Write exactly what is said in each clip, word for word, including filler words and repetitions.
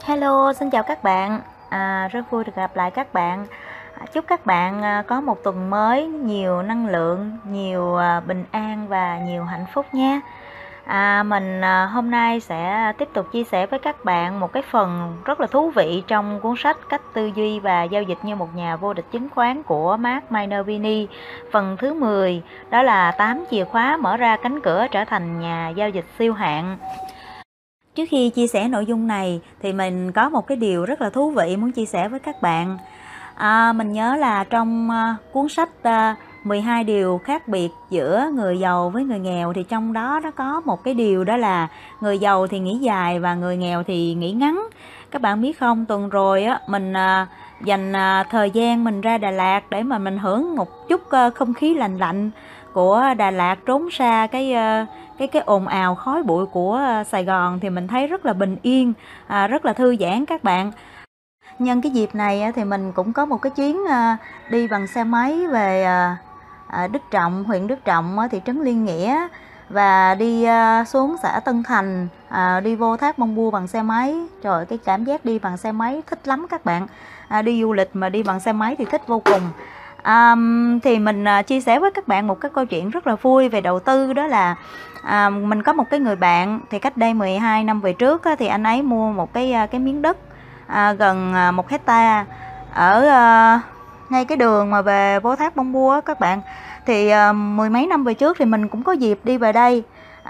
Hello, xin chào các bạn. À, rất vui được gặp lại các bạn. À, chúc các bạn à, có một tuần mới nhiều năng lượng, nhiều à, bình an và nhiều hạnh phúc nha. À, mình à, hôm nay sẽ tiếp tục chia sẻ với các bạn một cái phần rất là thú vị trong cuốn sách Cách tư duy và giao dịch như một nhà vô địch chứng khoán của Mark Minervini. Phần thứ mười, đó là tám chìa khóa mở ra cánh cửa trở thành nhà giao dịch siêu hạng. Trước khi chia sẻ nội dung này thì mình có một cái điều rất là thú vị muốn chia sẻ với các bạn. À, mình nhớ là trong uh, cuốn sách uh, mười hai điều khác biệt giữa người giàu với người nghèo, thì trong đó nó có một cái điều, đó là người giàu thì nghĩ dài và người nghèo thì nghĩ ngắn. Các bạn biết không, tuần rồi á mình uh, dành uh, thời gian mình ra Đà Lạt để mà mình hưởng một chút uh, không khí lành lạnh của Đà Lạt, trốn xa cái uh, cái cái ồn ào khói bụi của Sài Gòn, thì mình thấy rất là bình yên, à, rất là thư giãn các bạn. Nhân cái dịp này thì mình cũng có một cái chuyến đi bằng xe máy về Đức Trọng, huyện Đức Trọng, thị trấn Liên Nghĩa, và đi xuống xã Tân Thành, đi vô thác Mông Bua bằng xe máy. Trời ơi, cái cảm giác đi bằng xe máy thích lắm các bạn. À, đi du lịch mà đi bằng xe máy thì thích vô cùng. À, thì mình à, chia sẻ với các bạn một cái câu chuyện rất là vui về đầu tư. Đó là à, mình có một cái người bạn, thì cách đây mười hai năm về trước á, thì anh ấy mua một cái cái miếng đất à, gần à, một hecta ở à, ngay cái đường mà về vô thác Mông Bua các bạn. Thì à, mười mấy năm về trước thì mình cũng có dịp đi về đây.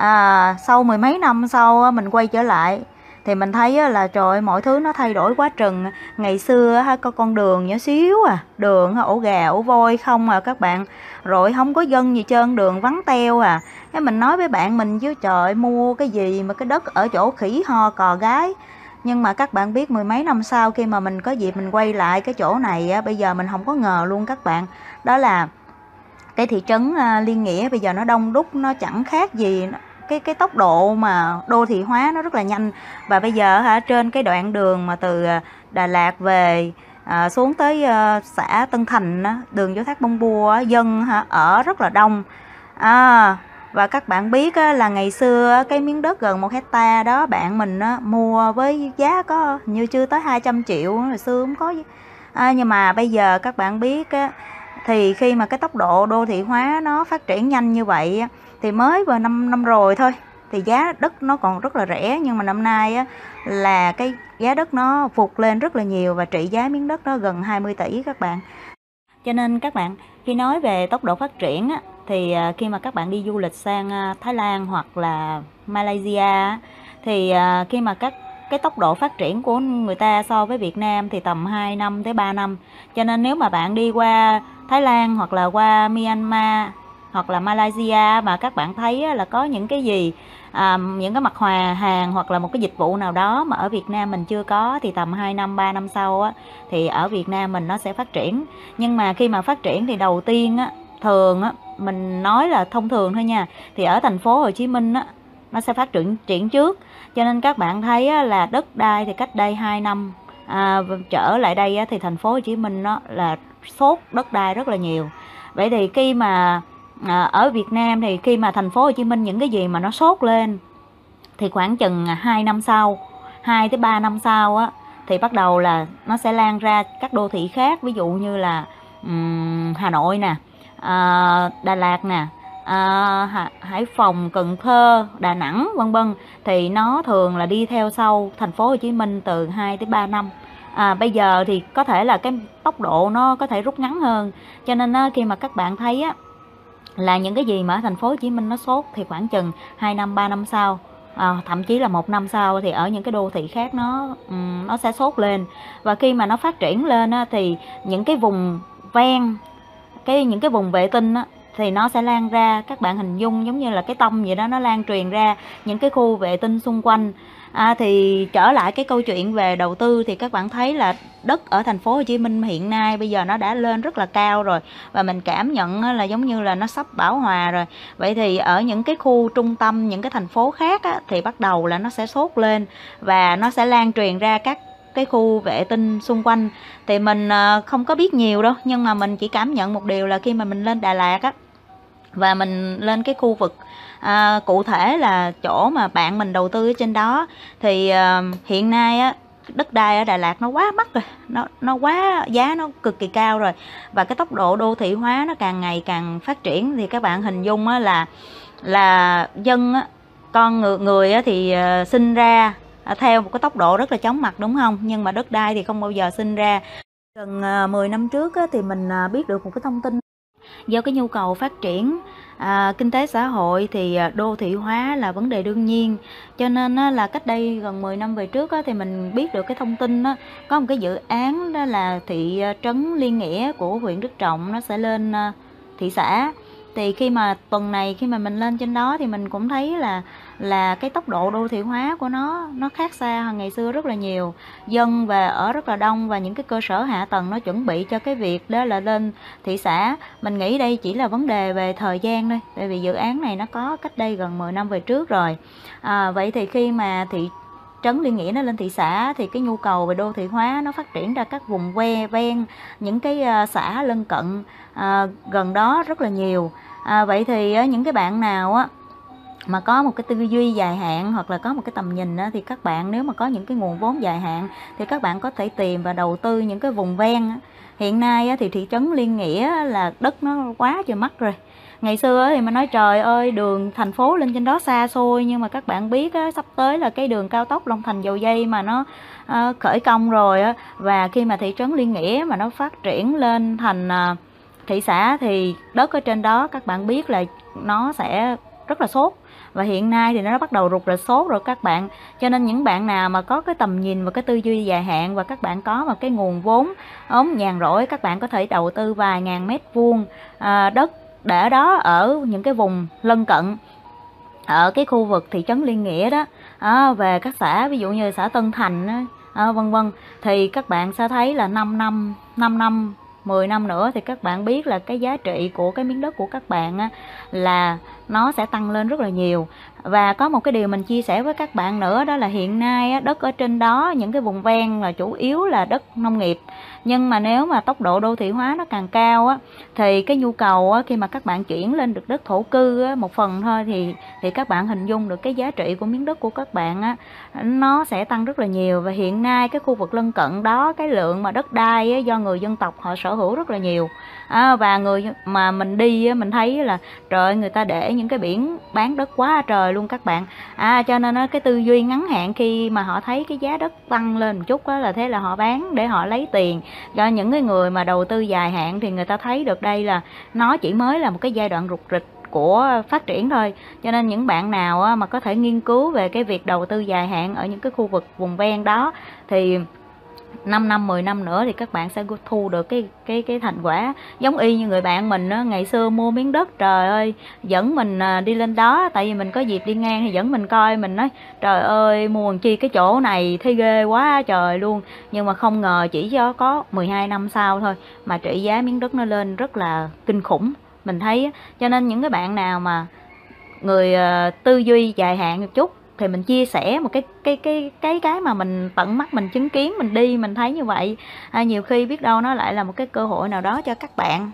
À, sau mười mấy năm sau mình quay trở lại thì mình thấy là trời ơi, mọi thứ nó thay đổi quá chừng. Ngày xưa có con đường nhỏ xíu à, đường ổ gà ổ voi không à các bạn, rồi không có dân gì trơn, đường vắng teo à. Cái mình nói với bạn mình chứ, trời, mua cái gì mà cái đất ở chỗ khỉ ho cò gái. Nhưng mà các bạn biết, mười mấy năm sau khi mà mình có dịp mình quay lại cái chỗ này á, bây giờ mình không có ngờ luôn các bạn, đó là cái thị trấn Liên Nghĩa bây giờ nó đông đúc, nó chẳng khác gì cái cái tốc độ mà đô thị hóa nó rất là nhanh. Và bây giờ hả, trên cái đoạn đường mà từ Đà Lạt về à, xuống tới à, xã Tân Thành á, đường vô thác Mông Bua á, dân hả, ở rất là đông. À, và các bạn biết á, là ngày xưa cái miếng đất gần một hecta đó bạn mình á, mua với giá có như chưa tới hai trăm triệu, hồi xưa không có. À, nhưng mà bây giờ các bạn biết á, thì khi mà cái tốc độ đô thị hóa nó phát triển nhanh như vậy á, thì mới vừa năm năm rồi thôi thì giá đất nó còn rất là rẻ, nhưng mà năm nay á, là cái giá đất nó vụt lên rất là nhiều, và trị giá miếng đất nó gần hai mươi tỷ các bạn. Cho nên các bạn, khi nói về tốc độ phát triển á, thì khi mà các bạn đi du lịch sang Thái Lan hoặc là Malaysia, thì khi mà các cái tốc độ phát triển của người ta so với Việt Nam thì tầm hai năm tới ba năm. Cho nên nếu mà bạn đi qua Thái Lan hoặc là qua Myanmar hoặc là Malaysia mà các bạn thấy là có những cái gì, à, những cái mặt hòa hàng hoặc là một cái dịch vụ nào đó mà ở Việt Nam mình chưa có, thì tầm hai năm ba năm sau á, thì ở Việt Nam mình nó sẽ phát triển. Nhưng mà khi mà phát triển thì đầu tiên á, thường á, mình nói là thông thường thôi nha, thì ở thành phố Hồ Chí Minh á, nó sẽ phát triển triển trước. Cho nên các bạn thấy á, là đất đai thì cách đây hai năm à, trở lại đây á, thì thành phố Hồ Chí Minh nó là sốt đất đai rất là nhiều. Vậy thì khi mà à, ở Việt Nam thì khi mà thành phố Hồ Chí Minh những cái gì mà nó sốt lên thì khoảng chừng hai năm sau, hai tới ba năm sau á, thì bắt đầu là nó sẽ lan ra các đô thị khác, ví dụ như là um, Hà Nội nè, à, Đà Lạt nè, à, Hải Phòng, Cần Thơ, Đà Nẵng vân vân. Thì nó thường là đi theo sau thành phố Hồ Chí Minh từ hai tới ba năm. À, bây giờ thì có thể là cái tốc độ nó có thể rút ngắn hơn. Cho nên á, khi mà các bạn thấy á, là những cái gì mà ở thành phố Hồ Chí Minh nó sốt thì khoảng chừng hai năm ba năm sau, à, thậm chí là một năm sau, thì ở những cái đô thị khác nó um, nó sẽ sốt lên. Và khi mà nó phát triển lên á, thì những cái vùng ven, cái những cái vùng vệ tinh á, thì nó sẽ lan ra. Các bạn hình dung giống như là cái tông vậy đó, nó lan truyền ra những cái khu vệ tinh xung quanh. À, thì trở lại cái câu chuyện về đầu tư, thì các bạn thấy là đất ở thành phố Hồ Chí Minh hiện nay bây giờ nó đã lên rất là cao rồi, và mình cảm nhận là giống như là nó sắp bão hòa rồi. Vậy thì ở những cái khu trung tâm, những cái thành phố khác á, thì bắt đầu là nó sẽ sốt lên và nó sẽ lan truyền ra các cái khu vệ tinh xung quanh. Thì mình không có biết nhiều đâu, nhưng mà mình chỉ cảm nhận một điều là khi mà mình lên Đà Lạt á, và mình lên cái khu vực à, cụ thể là chỗ mà bạn mình đầu tư ở trên đó, thì à, hiện nay á, đất đai ở Đà Lạt nó quá mắc rồi, nó nó quá giá nó cực kỳ cao rồi, và cái tốc độ đô thị hóa nó càng ngày càng phát triển, thì các bạn hình dung á, là là dân á, con người, người á, thì uh, sinh ra uh, theo một cái tốc độ rất là chóng mặt, đúng không? Nhưng mà đất đai thì không bao giờ sinh ra. Gần uh, mười năm trước á, thì mình uh, biết được một cái thông tin, do cái nhu cầu phát triển à, kinh tế xã hội thì đô thị hóa là vấn đề đương nhiên, cho nên á, là cách đây gần mười năm về trước á, thì mình biết được cái thông tin á, có một cái dự án đó là thị trấn Liên Nghĩa của huyện Đức Trọng nó sẽ lên à, thị xã. Thì khi mà tuần này khi mà mình lên trên đó thì mình cũng thấy là là cái tốc độ đô thị hóa của nó nó khác xa hơn ngày xưa rất là nhiều, dân về ở rất là đông, và những cái cơ sở hạ tầng nó chuẩn bị cho cái việc đó là lên thị xã. Mình nghĩ đây chỉ là vấn đề về thời gian thôi, tại vì dự án này nó có cách đây gần mười năm về trước rồi. À, vậy thì khi mà thị trấn Liên Nghĩa nó lên thị xã thì cái nhu cầu về đô thị hóa nó phát triển ra các vùng que ven, những cái uh, xã lân cận uh, gần đó rất là nhiều. À, vậy thì uh, những cái bạn nào á mà có một cái tư duy dài hạn hoặc là có một cái tầm nhìn á, thì các bạn nếu mà có những cái nguồn vốn dài hạn thì các bạn có thể tìm và đầu tư những cái vùng ven á. Hiện nay á, thì thị trấn Liên Nghĩa là đất nó quá trời mắc rồi. Ngày xưa thì mình nói trời ơi, đường thành phố lên trên đó xa xôi, nhưng mà các bạn biết á, sắp tới là cái đường cao tốc Long Thành Dầu Giây mà nó uh, khởi công rồi á, và khi mà thị trấn Liên Nghĩa mà nó phát triển lên thành uh, thị xã thì đất ở trên đó các bạn biết là nó sẽ rất là sốt, và hiện nay thì nó bắt đầu rục rịch sốt rồi các bạn. Cho nên những bạn nào mà có cái tầm nhìn và cái tư duy dài hạn, và các bạn có một cái nguồn vốn ống nhàn rỗi, các bạn có thể đầu tư vài ngàn mét vuông à, đất để đó ở những cái vùng lân cận ở cái khu vực thị trấn Liên Nghĩa đó, à, về các xã ví dụ như xã Tân Thành à, vân vân, thì các bạn sẽ thấy là năm năm năm năm mười năm nữa thì các bạn biết là cái giá trị của cái miếng đất của các bạn á, là nó sẽ tăng lên rất là nhiều. Và có một cái điều mình chia sẻ với các bạn nữa, đó là hiện nay á, đất ở trên đó những cái vùng ven là chủ yếu là đất nông nghiệp, nhưng mà nếu mà tốc độ đô thị hóa nó càng cao á, thì cái nhu cầu á, khi mà các bạn chuyển lên được đất thổ cư á, một phần thôi thì thì các bạn hình dung được cái giá trị của miếng đất của các bạn á, nó sẽ tăng rất là nhiều. Và hiện nay cái khu vực lân cận đó, cái lượng mà đất đai á, do người dân tộc họ sở hữu rất là nhiều, à, và người mà mình đi á, mình thấy là trời, người ta để những cái biển bán đất quá trời luôn các bạn. À, cho nên á, cái tư duy ngắn hạn khi mà họ thấy cái giá đất tăng lên một chút á, là thế là họ bán để họ lấy tiền. Cho những cái người mà đầu tư dài hạn thì người ta thấy được đây là nó chỉ mới là một cái giai đoạn rục rịch của phát triển thôi. Cho nên những bạn nào mà có thể nghiên cứu về cái việc đầu tư dài hạn ở những cái khu vực vùng ven đó thì năm năm mười năm nữa thì các bạn sẽ thu được cái cái cái thành quả. Giống y như người bạn mình á, ngày xưa mua miếng đất, trời ơi, dẫn mình đi lên đó, tại vì mình có dịp đi ngang thì dẫn mình coi, mình nói trời ơi, mua làm chi cái chỗ này thấy ghê quá trời luôn. Nhưng mà không ngờ chỉ cho có mười hai năm sau thôi mà trị giá miếng đất nó lên rất là kinh khủng, mình thấy. Cho nên những cái bạn nào mà người uh, tư duy dài hạn một chút thì mình chia sẻ một cái cái cái cái cái mà mình tận mắt mình chứng kiến, mình đi mình thấy như vậy, à, nhiều khi biết đâu nó lại là một cái cơ hội nào đó cho các bạn.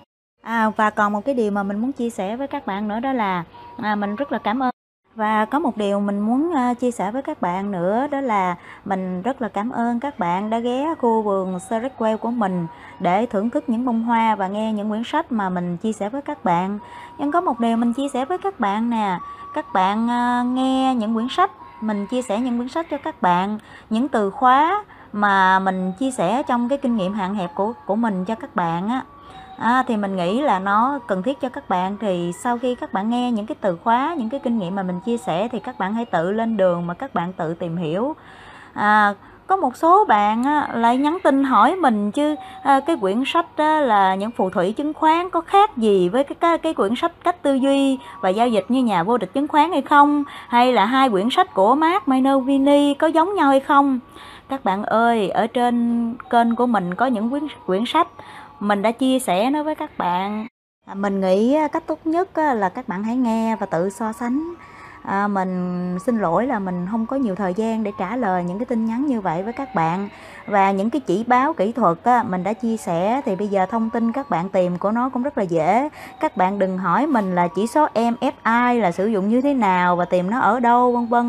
À, và còn một cái điều mà mình muốn chia sẻ với các bạn nữa, đó là à, mình rất là cảm ơn. Và có một điều mình muốn uh, chia sẻ với các bạn nữa, đó là mình rất là cảm ơn các bạn đã ghé khu vườn Serecwell của mình để thưởng thức những bông hoa và nghe những quyển sách mà mình chia sẻ với các bạn. Nhưng có một điều mình chia sẻ với các bạn nè, các bạn uh, nghe những quyển sách, mình chia sẻ những quyển sách cho các bạn, những từ khóa mà mình chia sẻ trong cái kinh nghiệm hạn hẹp của, của mình cho các bạn á, À, thì mình nghĩ là nó cần thiết cho các bạn. Thì sau khi các bạn nghe những cái từ khóa, những cái kinh nghiệm mà mình chia sẻ, thì các bạn hãy tự lên đường mà các bạn tự tìm hiểu. à, Có một số bạn á, lại nhắn tin hỏi mình chứ à, cái quyển sách á, là những phù thủy chứng khoán có khác gì với cái, cái, cái quyển sách cách tư duy và giao dịch như nhà vô địch chứng khoán hay không, hay là hai quyển sách của Mark Minervini có giống nhau hay không. Các bạn ơi, ở trên kênh của mình có những quyển, quyển sách mình đã chia sẻ nó với các bạn. à, Mình nghĩ cách tốt nhất là các bạn hãy nghe và tự so sánh. à, Mình xin lỗi là mình không có nhiều thời gian để trả lời những cái tin nhắn như vậy với các bạn. Và những cái chỉ báo kỹ thuật á, mình đã chia sẻ, thì bây giờ thông tin các bạn tìm của nó cũng rất là dễ. Các bạn đừng hỏi mình là chỉ số em ép i là sử dụng như thế nào và tìm nó ở đâu vân vân.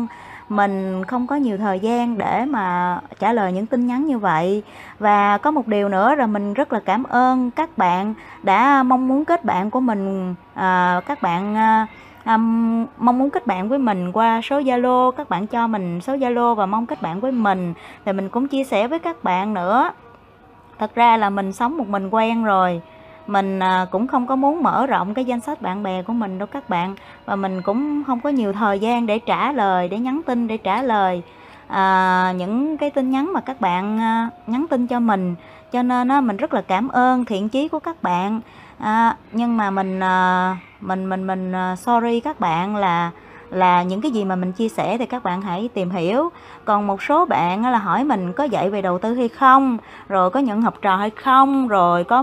mình không có nhiều thời gian để mà trả lời những tin nhắn như vậy. Và có một điều nữa là mình rất là cảm ơn các bạn đã mong muốn kết bạn của mình, à, các bạn à, um, mong muốn kết bạn với mình qua số Zalo, các bạn cho mình số Zalo và mong kết bạn với mình. Thì mình cũng chia sẻ với các bạn nữa, thật ra là mình sống một mình quen rồi, mình à, cũng không có muốn mở rộng cái danh sách bạn bè của mình đâu các bạn, và mình cũng không có nhiều thời gian để trả lời, để nhắn tin, để trả lời à, những cái tin nhắn mà các bạn à, nhắn tin cho mình. Cho nên á, mình rất là cảm ơn thiện chí của các bạn, à, nhưng mà mình à, mình mình mình à, sorry các bạn, là là những cái gì mà mình chia sẻ thì các bạn hãy tìm hiểu. Còn một số bạn là hỏi mình có dạy về đầu tư hay không, rồi có nhận học trò hay không, rồi có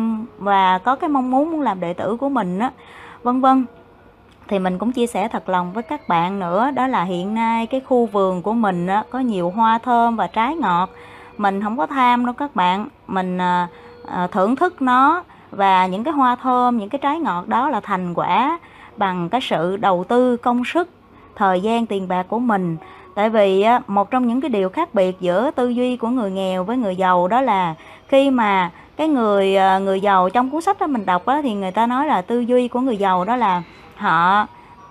và có cái mong muốn muốn làm đệ tử của mình á, vân vân. Thì mình cũng chia sẻ thật lòng với các bạn nữa, đó là hiện nay cái khu vườn của mình á, có nhiều hoa thơm và trái ngọt. Mình không có tham đâu các bạn, mình à, à, thưởng thức nó, và những cái hoa thơm, những cái trái ngọt đó là thành quả bằng cái sự đầu tư công sức, thời gian, tiền bạc của mình. Tại vì á, một trong những cái điều khác biệt giữa tư duy của người nghèo với người giàu đó là khi mà cái người người giàu, trong cuốn sách đó mình đọc đó, thì người ta nói là tư duy của người giàu đó là họ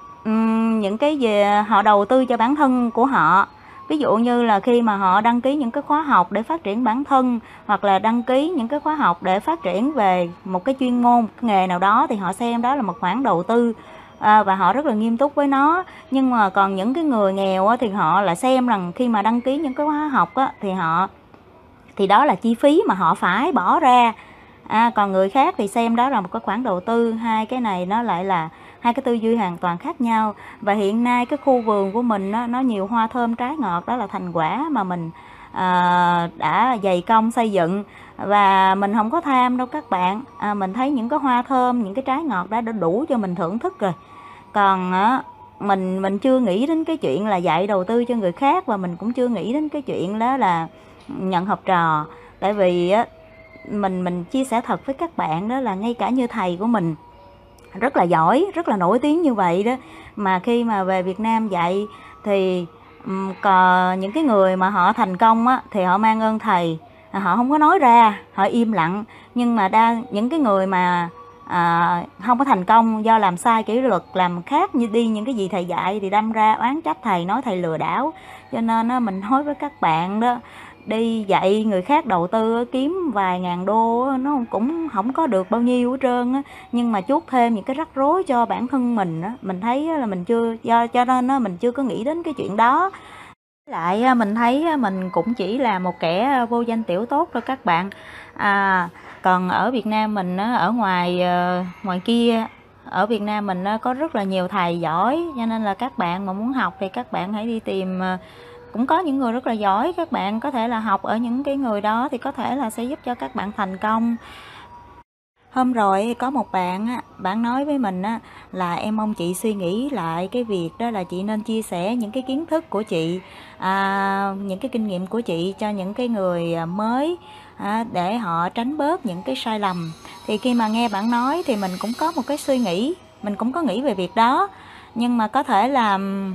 um, những cái gì họ đầu tư cho bản thân của họ. Ví dụ như là khi mà họ đăng ký những cái khóa học để phát triển bản thân, hoặc là đăng ký những cái khóa học để phát triển về một cái chuyên môn, cái nghề nào đó, thì họ xem đó là một khoản đầu tư, à, và họ rất là nghiêm túc với nó. Nhưng mà còn những cái người nghèo á, thì họ lại xem rằng khi mà đăng ký những cái khóa học á, thì họ thì đó là chi phí mà họ phải bỏ ra. À, còn người khác thì xem đó là một cái khoản đầu tư. Hai cái này nó lại là hai cái tư duy hoàn toàn khác nhau. Và hiện nay cái khu vườn của mình nó, nó nhiều hoa thơm trái ngọt, đó là thành quả mà mình à, đã dày công xây dựng. Và mình không có tham đâu các bạn, à, mình thấy những cái hoa thơm, những cái trái ngọt đó đã đủ cho mình thưởng thức rồi. Còn á, mình mình chưa nghĩ đến cái chuyện là dạy đầu tư cho người khác, và mình cũng chưa nghĩ đến cái chuyện đó là nhận học trò. Tại vì á, mình mình chia sẻ thật với các bạn đó là ngay cả như thầy của mình rất là giỏi, rất là nổi tiếng như vậy đó, mà khi mà về Việt Nam dạy thì um, còn những cái người mà họ thành công á, thì họ mang ơn thầy, họ không có nói ra, họ im lặng. Nhưng mà đa những cái người mà à, không có thành công do làm sai kỷ luật, làm khác như đi những cái gì thầy dạy, thì đâm ra oán trách thầy, nói thầy lừa đảo. Cho nên á, mình nói với các bạn đó, đi dạy người khác đầu tư kiếm vài ngàn đô nó cũng không có được bao nhiêu hết trơn á, nhưng mà chuốc thêm những cái rắc rối cho bản thân mình á, mình thấy là mình chưa do cho nên á, mình chưa có nghĩ đến cái chuyện đó. Lại mình thấy mình cũng chỉ là một kẻ vô danh tiểu tốt thôi các bạn. À, còn ở Việt Nam mình ở ngoài ngoài kia, ở Việt Nam mình có rất là nhiều thầy giỏi, cho nên là các bạn mà muốn học thì các bạn hãy đi tìm. Cũng có những người rất là giỏi, các bạn có thể là học ở những cái người đó thì có thể là sẽ giúp cho các bạn thành công. Hôm rồi có một bạn á, bạn nói với mình á, là em mong chị suy nghĩ lại cái việc đó là chị nên chia sẻ những cái kiến thức của chị, à, những cái kinh nghiệm của chị cho những cái người mới, à, để họ tránh bớt những cái sai lầm. Thì khi mà nghe bạn nói thì mình cũng có một cái suy nghĩ, mình cũng có nghĩ về việc đó. Nhưng mà có thể là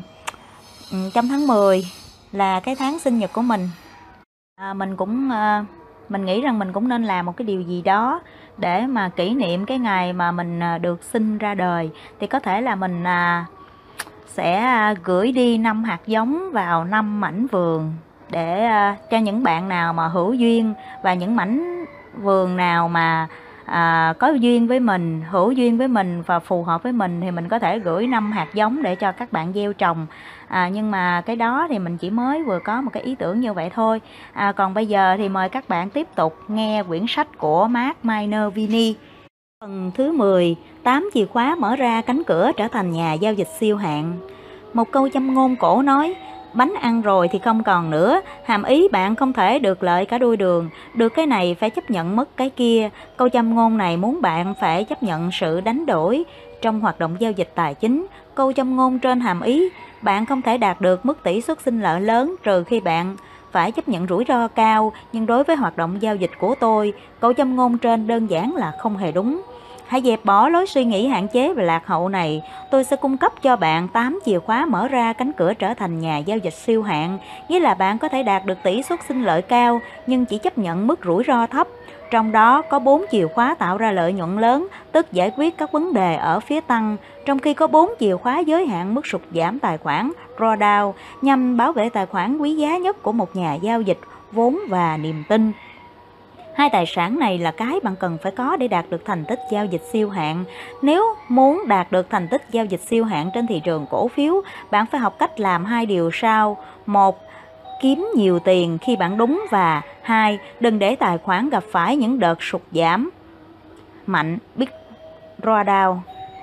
trong tháng mười là cái tháng sinh nhật của mình, à, mình cũng à, mình nghĩ rằng mình cũng nên làm một cái điều gì đó để mà kỷ niệm cái ngày mà mình được sinh ra đời. Thì có thể là mình à, sẽ gửi đi năm hạt giống vào năm mảnh vườn để à, cho những bạn nào mà hữu duyên, và những mảnh vườn nào mà à, có duyên với mình, hữu duyên với mình và phù hợp với mình, thì mình có thể gửi năm hạt giống để cho các bạn gieo trồng. À, nhưng mà cái đó thì mình chỉ mới vừa có một cái ý tưởng như vậy thôi. À, còn bây giờ thì mời các bạn tiếp tục nghe quyển sách của Mark Minervini. Phần thứ mười, tám chìa khóa mở ra cánh cửa trở thành nhà giao dịch siêu hạng. Một câu châm ngôn cổ nói, bánh ăn rồi thì không còn nữa, hàm ý bạn không thể được lợi cả đuôi đường, được cái này phải chấp nhận mất cái kia. Câu châm ngôn này muốn bạn phải chấp nhận sự đánh đổi trong hoạt động giao dịch tài chính. Câu châm ngôn trên hàm ý bạn không thể đạt được mức tỷ suất sinh lợi lớn trừ khi bạn phải chấp nhận rủi ro cao, nhưng đối với hoạt động giao dịch của tôi, câu châm ngôn trên đơn giản là không hề đúng. Hãy dẹp bỏ lối suy nghĩ hạn chế và lạc hậu này. Tôi sẽ cung cấp cho bạn tám chìa khóa mở ra cánh cửa trở thành nhà giao dịch siêu hạng, nghĩa là bạn có thể đạt được tỷ suất sinh lợi cao nhưng chỉ chấp nhận mức rủi ro thấp. Trong đó có bốn chìa khóa tạo ra lợi nhuận lớn, tức giải quyết các vấn đề ở phía tăng, trong khi có bốn chìa khóa giới hạn mức sụt giảm tài khoản, drawdown, nhằm bảo vệ tài khoản quý giá nhất của một nhà giao dịch, vốn và niềm tin. Hai tài sản này là cái bạn cần phải có để đạt được thành tích giao dịch siêu hạng. Nếu muốn đạt được thành tích giao dịch siêu hạng trên thị trường cổ phiếu, bạn phải học cách làm hai điều sau. Một, kiếm nhiều tiền khi bạn đúng, và hai, đừng để tài khoản gặp phải những đợt sụt giảm mạnh, big drawdown.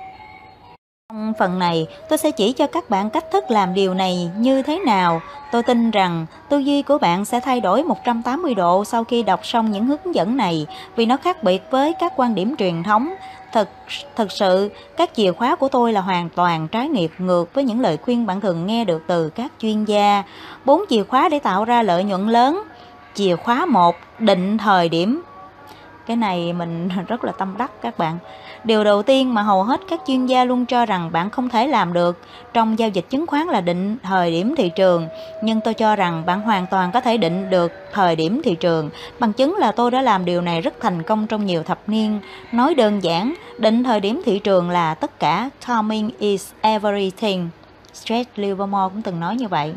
Trong phần này, tôi sẽ chỉ cho các bạn cách thức làm điều này như thế nào. Tôi tin rằng tư duy của bạn sẽ thay đổi một trăm tám mươi độ sau khi đọc xong những hướng dẫn này, vì nó khác biệt với các quan điểm truyền thống. Thực, thực sự, các chìa khóa của tôi là hoàn toàn trái ngược ngược với những lời khuyên bạn thường nghe được từ các chuyên gia. Bốn chìa khóa để tạo ra lợi nhuận lớn. Chìa khóa một, định thời điểm. Cái này mình rất là tâm đắc các bạn. Điều đầu tiên mà hầu hết các chuyên gia luôn cho rằng bạn không thể làm được trong giao dịch chứng khoán là định thời điểm thị trường. Nhưng tôi cho rằng bạn hoàn toàn có thể định được thời điểm thị trường. Bằng chứng là tôi đã làm điều này rất thành công trong nhiều thập niên. Nói đơn giản, định thời điểm thị trường là tất cả. Timing is everything. Stretch Livermore cũng từng nói như vậy.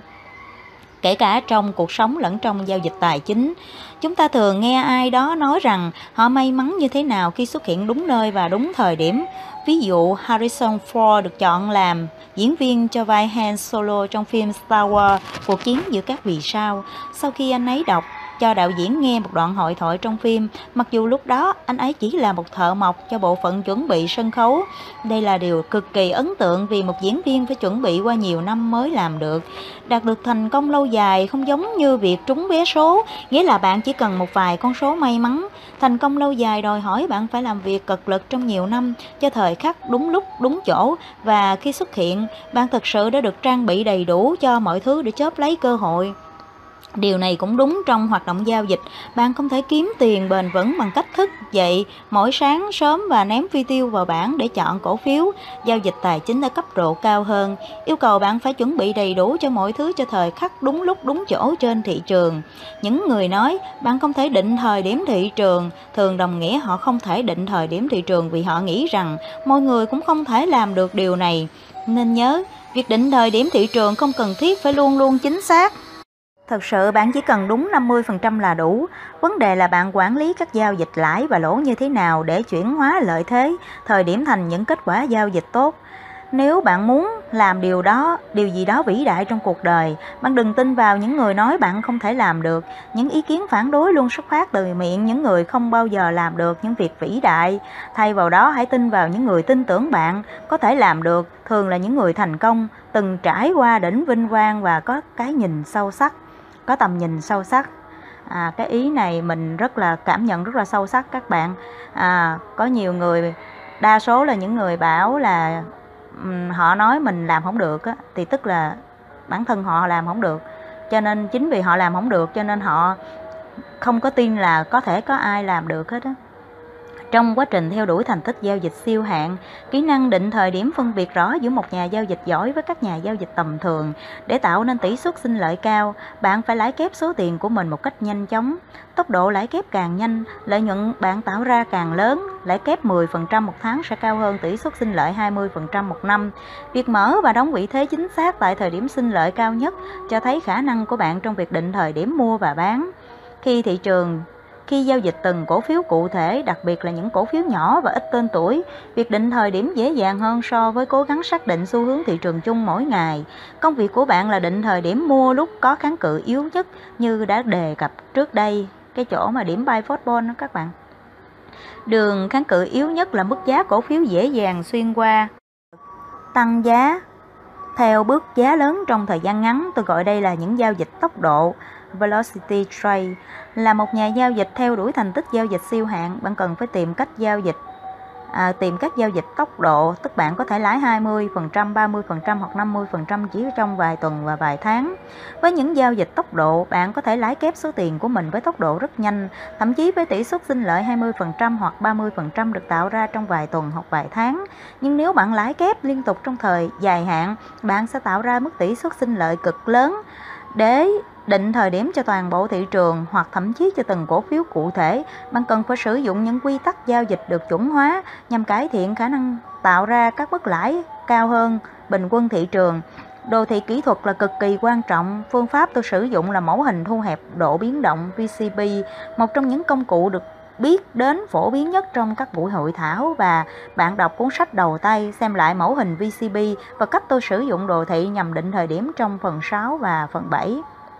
Kể cả trong cuộc sống lẫn trong giao dịch tài chính. Chúng ta thường nghe ai đó nói rằng họ may mắn như thế nào khi xuất hiện đúng nơi và đúng thời điểm. Ví dụ Harrison Ford được chọn làm diễn viên cho vai Han Solo trong phim Star Wars, cuộc chiến giữa các vì sao. Sau khi anh ấy đọc cho đạo diễn nghe một đoạn hội thoại trong phim, mặc dù lúc đó anh ấy chỉ là một thợ mộc cho bộ phận chuẩn bị sân khấu. Đây là điều cực kỳ ấn tượng vì một diễn viên phải chuẩn bị qua nhiều năm mới làm được. Đạt được thành công lâu dài không giống như việc trúng vé số, nghĩa là bạn chỉ cần một vài con số may mắn. Thành công lâu dài đòi hỏi bạn phải làm việc cật lực trong nhiều năm cho thời khắc đúng lúc đúng chỗ, và khi xuất hiện, bạn thực sự đã được trang bị đầy đủ cho mọi thứ để chớp lấy cơ hội. Điều này cũng đúng trong hoạt động giao dịch. Bạn không thể kiếm tiền bền vững bằng cách thức dậy mỗi sáng sớm và ném phi tiêu vào bảng để chọn cổ phiếu. Giao dịch tài chính ở cấp độ cao hơn yêu cầu bạn phải chuẩn bị đầy đủ cho mọi thứ cho thời khắc đúng lúc đúng chỗ trên thị trường. Những người nói bạn không thể định thời điểm thị trường thường đồng nghĩa họ không thể định thời điểm thị trường vì họ nghĩ rằng mọi người cũng không thể làm được điều này. Nên nhớ, việc định thời điểm thị trường không cần thiết phải luôn luôn chính xác. Thực sự bạn chỉ cần đúng năm mươi phần trăm là đủ. Vấn đề là bạn quản lý các giao dịch lãi và lỗ như thế nào để chuyển hóa lợi thế, thời điểm thành những kết quả giao dịch tốt. Nếu bạn muốn làm điều đó, điều gì đó vĩ đại trong cuộc đời, bạn đừng tin vào những người nói bạn không thể làm được. Những ý kiến phản đối luôn xuất phát từ miệng những người không bao giờ làm được những việc vĩ đại. Thay vào đó, hãy tin vào những người tin tưởng bạn có thể làm được, thường là những người thành công, từng trải qua đỉnh vinh quang và có cái nhìn sâu sắc. Có tầm nhìn sâu sắc. À, cái ý này mình rất là cảm nhận rất là sâu sắc các bạn. À, có nhiều người, đa số là những người bảo là um, họ nói mình làm không được á, thì tức là bản thân họ làm không được. Cho nên chính vì họ làm không được cho nên họ không có tin là có thể có ai làm được hết á. Trong quá trình theo đuổi thành tích giao dịch siêu hạng, kỹ năng định thời điểm phân biệt rõ giữa một nhà giao dịch giỏi với các nhà giao dịch tầm thường. Để tạo nên tỷ suất sinh lợi cao, bạn phải lãi kép số tiền của mình một cách nhanh chóng. Tốc độ lãi kép càng nhanh, lợi nhuận bạn tạo ra càng lớn. Lãi kép mười phần trăm một tháng sẽ cao hơn tỷ suất sinh lợi hai mươi phần trăm một năm. Việc mở và đóng vị thế chính xác tại thời điểm sinh lợi cao nhất cho thấy khả năng của bạn trong việc định thời điểm mua và bán. Khi thị trường Khi giao dịch từng cổ phiếu cụ thể, đặc biệt là những cổ phiếu nhỏ và ít tên tuổi, việc định thời điểm dễ dàng hơn so với cố gắng xác định xu hướng thị trường chung mỗi ngày. Công việc của bạn là định thời điểm mua lúc có kháng cự yếu nhất như đã đề cập trước đây, cái chỗ mà điểm buy football đó các bạn. Đường kháng cự yếu nhất là mức giá cổ phiếu dễ dàng xuyên qua. Tăng giá theo bước giá lớn trong thời gian ngắn, tôi gọi đây là những giao dịch tốc độ, velocity trade. Là một nhà giao dịch theo đuổi thành tích giao dịch siêu hạng, bạn cần phải tìm cách giao dịch À, tìm các giao dịch tốc độ, tức bạn có thể lãi hai mươi phần trăm, ba mươi phần trăm hoặc năm mươi phần trăm chỉ trong vài tuần và vài tháng. Với những giao dịch tốc độ, bạn có thể lãi kép số tiền của mình với tốc độ rất nhanh, thậm chí với tỷ suất sinh lợi hai mươi phần trăm hoặc ba mươi phần trăm được tạo ra trong vài tuần hoặc vài tháng. Nhưng nếu bạn lãi kép liên tục trong thời dài hạn, bạn sẽ tạo ra mức tỷ suất sinh lợi cực lớn. Để định thời điểm cho toàn bộ thị trường hoặc thậm chí cho từng cổ phiếu cụ thể, bạn cần phải sử dụng những quy tắc giao dịch được chuẩn hóa nhằm cải thiện khả năng tạo ra các mức lãi cao hơn bình quân thị trường. Đồ thị kỹ thuật là cực kỳ quan trọng. Phương pháp tôi sử dụng là mẫu hình thu hẹp độ biến động vê xê pê, một trong những công cụ được biết đến phổ biến nhất trong các buổi hội thảo, và bạn đọc cuốn sách đầu tay xem lại mẫu hình vê xê pê và cách tôi sử dụng đồ thị nhằm định thời điểm trong phần sáu và phần bảy.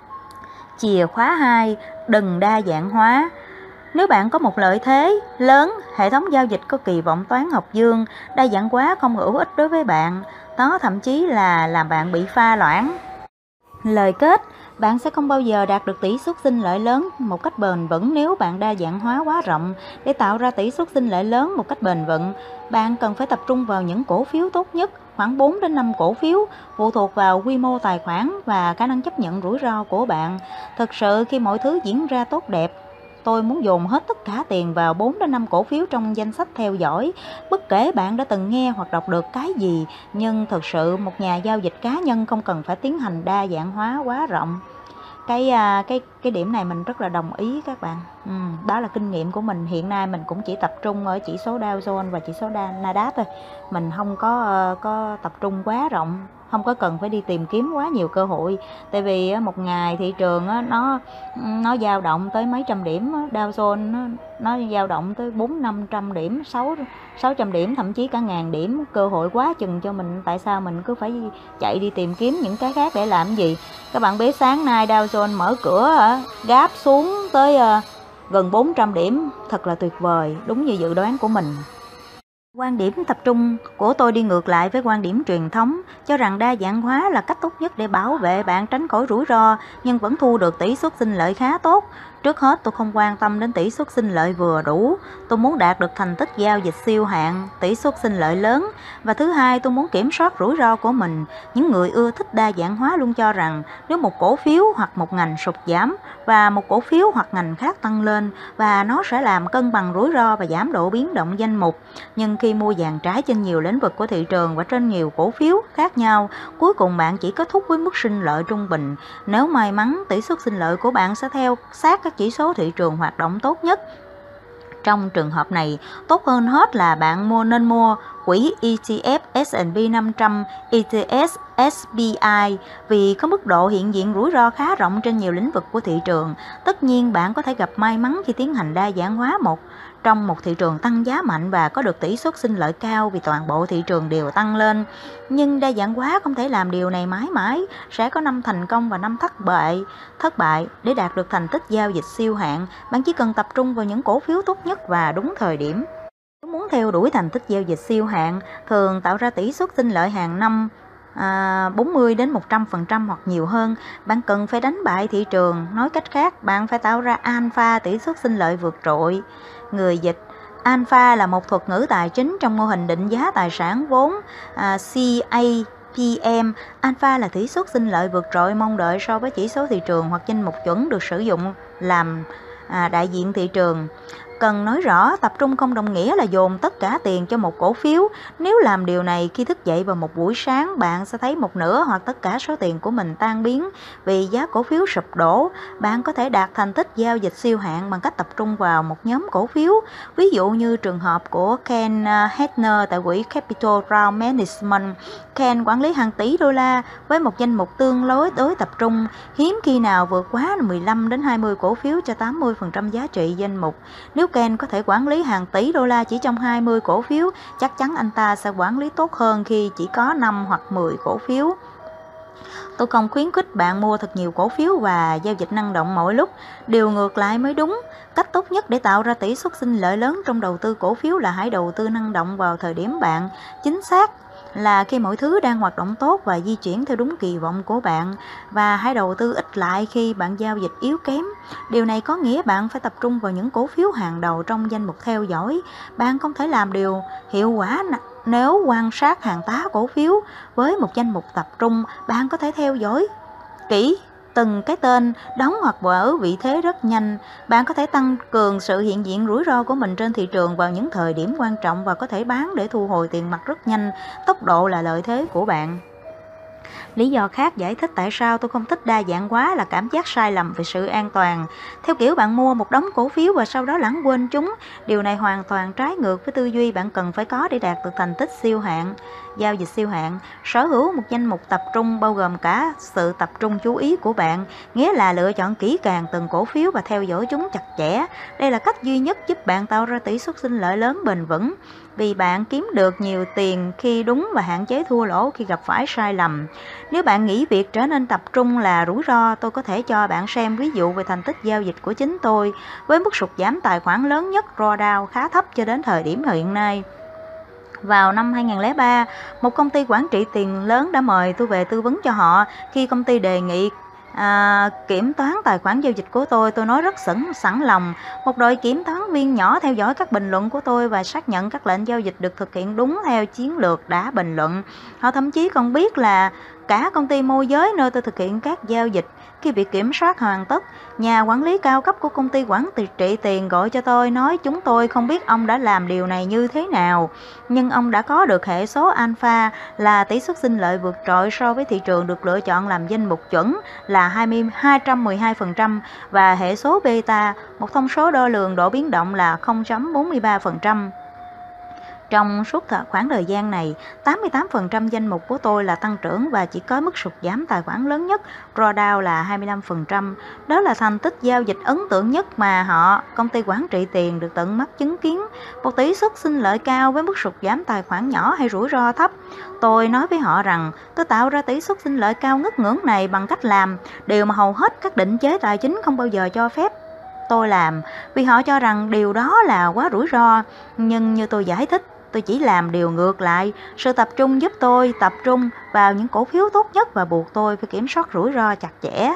Chìa khóa hai, đừng đa dạng hóa. Nếu bạn có một lợi thế lớn, hệ thống giao dịch có kỳ vọng toán học dương, đa dạng hóa không hữu ích đối với bạn, nó thậm chí là làm bạn bị pha loãng. Lời kết, bạn sẽ không bao giờ đạt được tỷ suất sinh lợi lớn một cách bền vững nếu bạn đa dạng hóa quá rộng. Để tạo ra tỷ suất sinh lợi lớn một cách bền vững, bạn cần phải tập trung vào những cổ phiếu tốt nhất, khoảng bốn đến năm cổ phiếu, phụ thuộc vào quy mô tài khoản và khả năng chấp nhận rủi ro của bạn. Thực sự khi mọi thứ diễn ra tốt đẹp, tôi muốn dồn hết tất cả tiền vào bốn đến năm cổ phiếu trong danh sách theo dõi. Bất kể bạn đã từng nghe hoặc đọc được cái gì, nhưng thực sự một nhà giao dịch cá nhân không cần phải tiến hành đa dạng hóa quá rộng. Cái cái cái điểm này mình rất là đồng ý các bạn. Ừ, đó là kinh nghiệm của mình. Hiện nay mình cũng chỉ tập trung ở chỉ số Dow Jones và chỉ số Nasdaq thôi. Mình không có có tập trung quá rộng, không có cần phải đi tìm kiếm quá nhiều cơ hội. Tại vì một ngày thị trường nó nó dao động tới mấy trăm điểm, Dow Jones nó nó dao động tới bốn năm trăm điểm, sáu sáu trăm điểm, thậm chí cả ngàn điểm. Cơ hội quá chừng cho mình, tại sao mình cứ phải chạy đi tìm kiếm những cái khác để làm gì? Các bạn biết sáng nay Dow Jones mở cửa gáp xuống tới gần bốn trăm điểm, thật là tuyệt vời, đúng như dự đoán của mình. Quan điểm tập trung của tôi đi ngược lại với quan điểm truyền thống, cho rằng đa dạng hóa là cách tốt nhất để bảo vệ bạn tránh khỏi rủi ro nhưng vẫn thu được tỷ suất sinh lợi khá tốt. Trước hết, tôi không quan tâm đến tỷ suất sinh lợi vừa đủ, tôi muốn đạt được thành tích giao dịch siêu hạng, tỷ suất sinh lợi lớn. Và thứ hai, tôi muốn kiểm soát rủi ro của mình. Những người ưa thích đa dạng hóa luôn cho rằng nếu một cổ phiếu hoặc một ngành sụt giảm và một cổ phiếu hoặc ngành khác tăng lên, và nó sẽ làm cân bằng rủi ro và giảm độ biến động danh mục. Nhưng khi mua dàn trái trên nhiều lĩnh vực của thị trường và trên nhiều cổ phiếu khác nhau, cuối cùng bạn chỉ kết thúc với mức sinh lợi trung bình. Nếu may mắn, tỷ suất sinh lợi của bạn sẽ theo sát các chỉ số thị trường hoạt động tốt nhất. Trong trường hợp này, tốt hơn hết là bạn mua nên mua quỹ e tê ép S and P năm trăm E T S S P I vì có mức độ hiện diện rủi ro khá rộng trên nhiều lĩnh vực của thị trường. Tất nhiên bạn có thể gặp may mắn khi tiến hành đa dạng hóa một trong một thị trường tăng giá mạnh và có được tỷ suất sinh lợi cao vì toàn bộ thị trường đều tăng lên. Nhưng đa dạng hóa không thể làm điều này mãi mãi, sẽ có năm thành công và năm thất bại. Thất bại để đạt được thành tích giao dịch siêu hạng, bạn chỉ cần tập trung vào những cổ phiếu tốt nhất và đúng thời điểm. Nếu muốn theo đuổi thành tích giao dịch siêu hạng, thường tạo ra tỷ suất sinh lợi hàng năm À, bốn mươi đến một trăm phần trăm hoặc nhiều hơn, bạn cần phải đánh bại thị trường. Nói cách khác, bạn phải tạo ra alpha, tỷ suất sinh lợi vượt trội. Người dịch: alpha là một thuật ngữ tài chính trong mô hình định giá tài sản vốn à, C A P M. Alpha là tỷ suất sinh lợi vượt trội mong đợi so với chỉ số thị trường hoặc danh mục chuẩn được sử dụng làm à, đại diện thị trường. Cần nói rõ, tập trung không đồng nghĩa là dồn tất cả tiền cho một cổ phiếu. Nếu làm điều này, khi thức dậy vào một buổi sáng, bạn sẽ thấy một nửa hoặc tất cả số tiền của mình tan biến vì giá cổ phiếu sụp đổ. Bạn có thể đạt thành tích giao dịch siêu hạng bằng cách tập trung vào một nhóm cổ phiếu. Ví dụ như trường hợp của Ken Hedner tại quỹ Capital Ground Management. Ken quản lý hàng tỷ đô la với một danh mục tương đối đối tập trung, hiếm khi nào vượt quá mười lăm đến hai mươi cổ phiếu cho tám mươi phần trăm giá trị danh mục. Nếu Ken có thể quản lý hàng tỷ đô la chỉ trong hai mươi cổ phiếu, chắc chắn anh ta sẽ quản lý tốt hơn khi chỉ có năm hoặc mười cổ phiếu. Tôi không khuyến khích bạn mua thật nhiều cổ phiếu và giao dịch năng động mỗi lúc. Điều ngược lại mới đúng. Cách tốt nhất để tạo ra tỷ suất sinh lợi lớn trong đầu tư cổ phiếu là hãy đầu tư năng động vào thời điểm bạn chính xác. là khi mọi thứ đang hoạt động tốt và di chuyển theo đúng kỳ vọng của bạn, và hãy đầu tư ít lại khi bạn giao dịch yếu kém. Điều này có nghĩa bạn phải tập trung vào những cổ phiếu hàng đầu trong danh mục theo dõi. Bạn không thể làm điều hiệu quả nếu quan sát hàng tá cổ phiếu. Với một danh mục tập trung, bạn có thể theo dõi kỹ từng cái tên đóng hoặc vỡ vị thế rất nhanh. Bạn có thể tăng cường sự hiện diện rủi ro của mình trên thị trường vào những thời điểm quan trọng và có thể bán để thu hồi tiền mặt rất nhanh. Tốc độ là lợi thế của bạn. Lý do khác giải thích tại sao tôi không thích đa dạng hóa là cảm giác sai lầm về sự an toàn. Theo kiểu bạn mua một đống cổ phiếu và sau đó lãng quên chúng. Điều này hoàn toàn trái ngược với tư duy bạn cần phải có để đạt được thành tích siêu hạn. Giao dịch siêu hạn, sở hữu một danh mục tập trung bao gồm cả sự tập trung chú ý của bạn, nghĩa là lựa chọn kỹ càng từng cổ phiếu và theo dõi chúng chặt chẽ. Đây là cách duy nhất giúp bạn tạo ra tỷ suất sinh lợi lớn bền vững, vì bạn kiếm được nhiều tiền khi đúng và hạn chế thua lỗ khi gặp phải sai lầm. Nếu bạn nghĩ việc trở nên tập trung là rủi ro, tôi có thể cho bạn xem ví dụ về thành tích giao dịch của chính tôi. Với mức sụt giảm tài khoản lớn nhất drawdown khá thấp cho đến thời điểm hiện nay. Vào năm hai không không ba, một công ty quản trị tiền lớn đã mời tôi về tư vấn cho họ. Khi công ty đề nghị à, kiểm toán tài khoản giao dịch của tôi, tôi nói rất sẵn, sẵn lòng. Một đội kiểm toán viên nhỏ theo dõi các bình luận của tôi và xác nhận các lệnh giao dịch được thực hiện đúng theo chiến lược đã bình luận. Họ thậm chí còn biết là cả công ty môi giới nơi tôi thực hiện các giao dịch. Khi việc kiểm soát hoàn tất, nhà quản lý cao cấp của công ty quản trị tiền gọi cho tôi nói chúng tôi không biết ông đã làm điều này như thế nào, nhưng ông đã có được hệ số alpha là tỷ suất sinh lợi vượt trội so với thị trường được lựa chọn làm danh mục chuẩn là hai trăm mười hai phần trăm và hệ số beta, một thông số đo lường độ biến động là không phẩy bốn mươi ba phần trăm. Trong suốt khoảng thời gian này, tám mươi tám phần trăm danh mục của tôi là tăng trưởng và chỉ có mức sụt giảm tài khoản lớn nhất, drawdown là hai mươi lăm phần trăm. Đó là thành tích giao dịch ấn tượng nhất mà họ, công ty quản trị tiền, được tận mắt chứng kiến. Một tỷ suất sinh lợi cao với mức sụt giảm tài khoản nhỏ hay rủi ro thấp. Tôi nói với họ rằng tôi tạo ra tỷ suất sinh lợi cao ngất ngưỡng này bằng cách làm điều mà hầu hết các định chế tài chính không bao giờ cho phép tôi làm, vì họ cho rằng điều đó là quá rủi ro. Nhưng như tôi giải thích, tôi chỉ làm điều ngược lại. Sự tập trung giúp tôi tập trung vào những cổ phiếu tốt nhất và buộc tôi phải kiểm soát rủi ro chặt chẽ.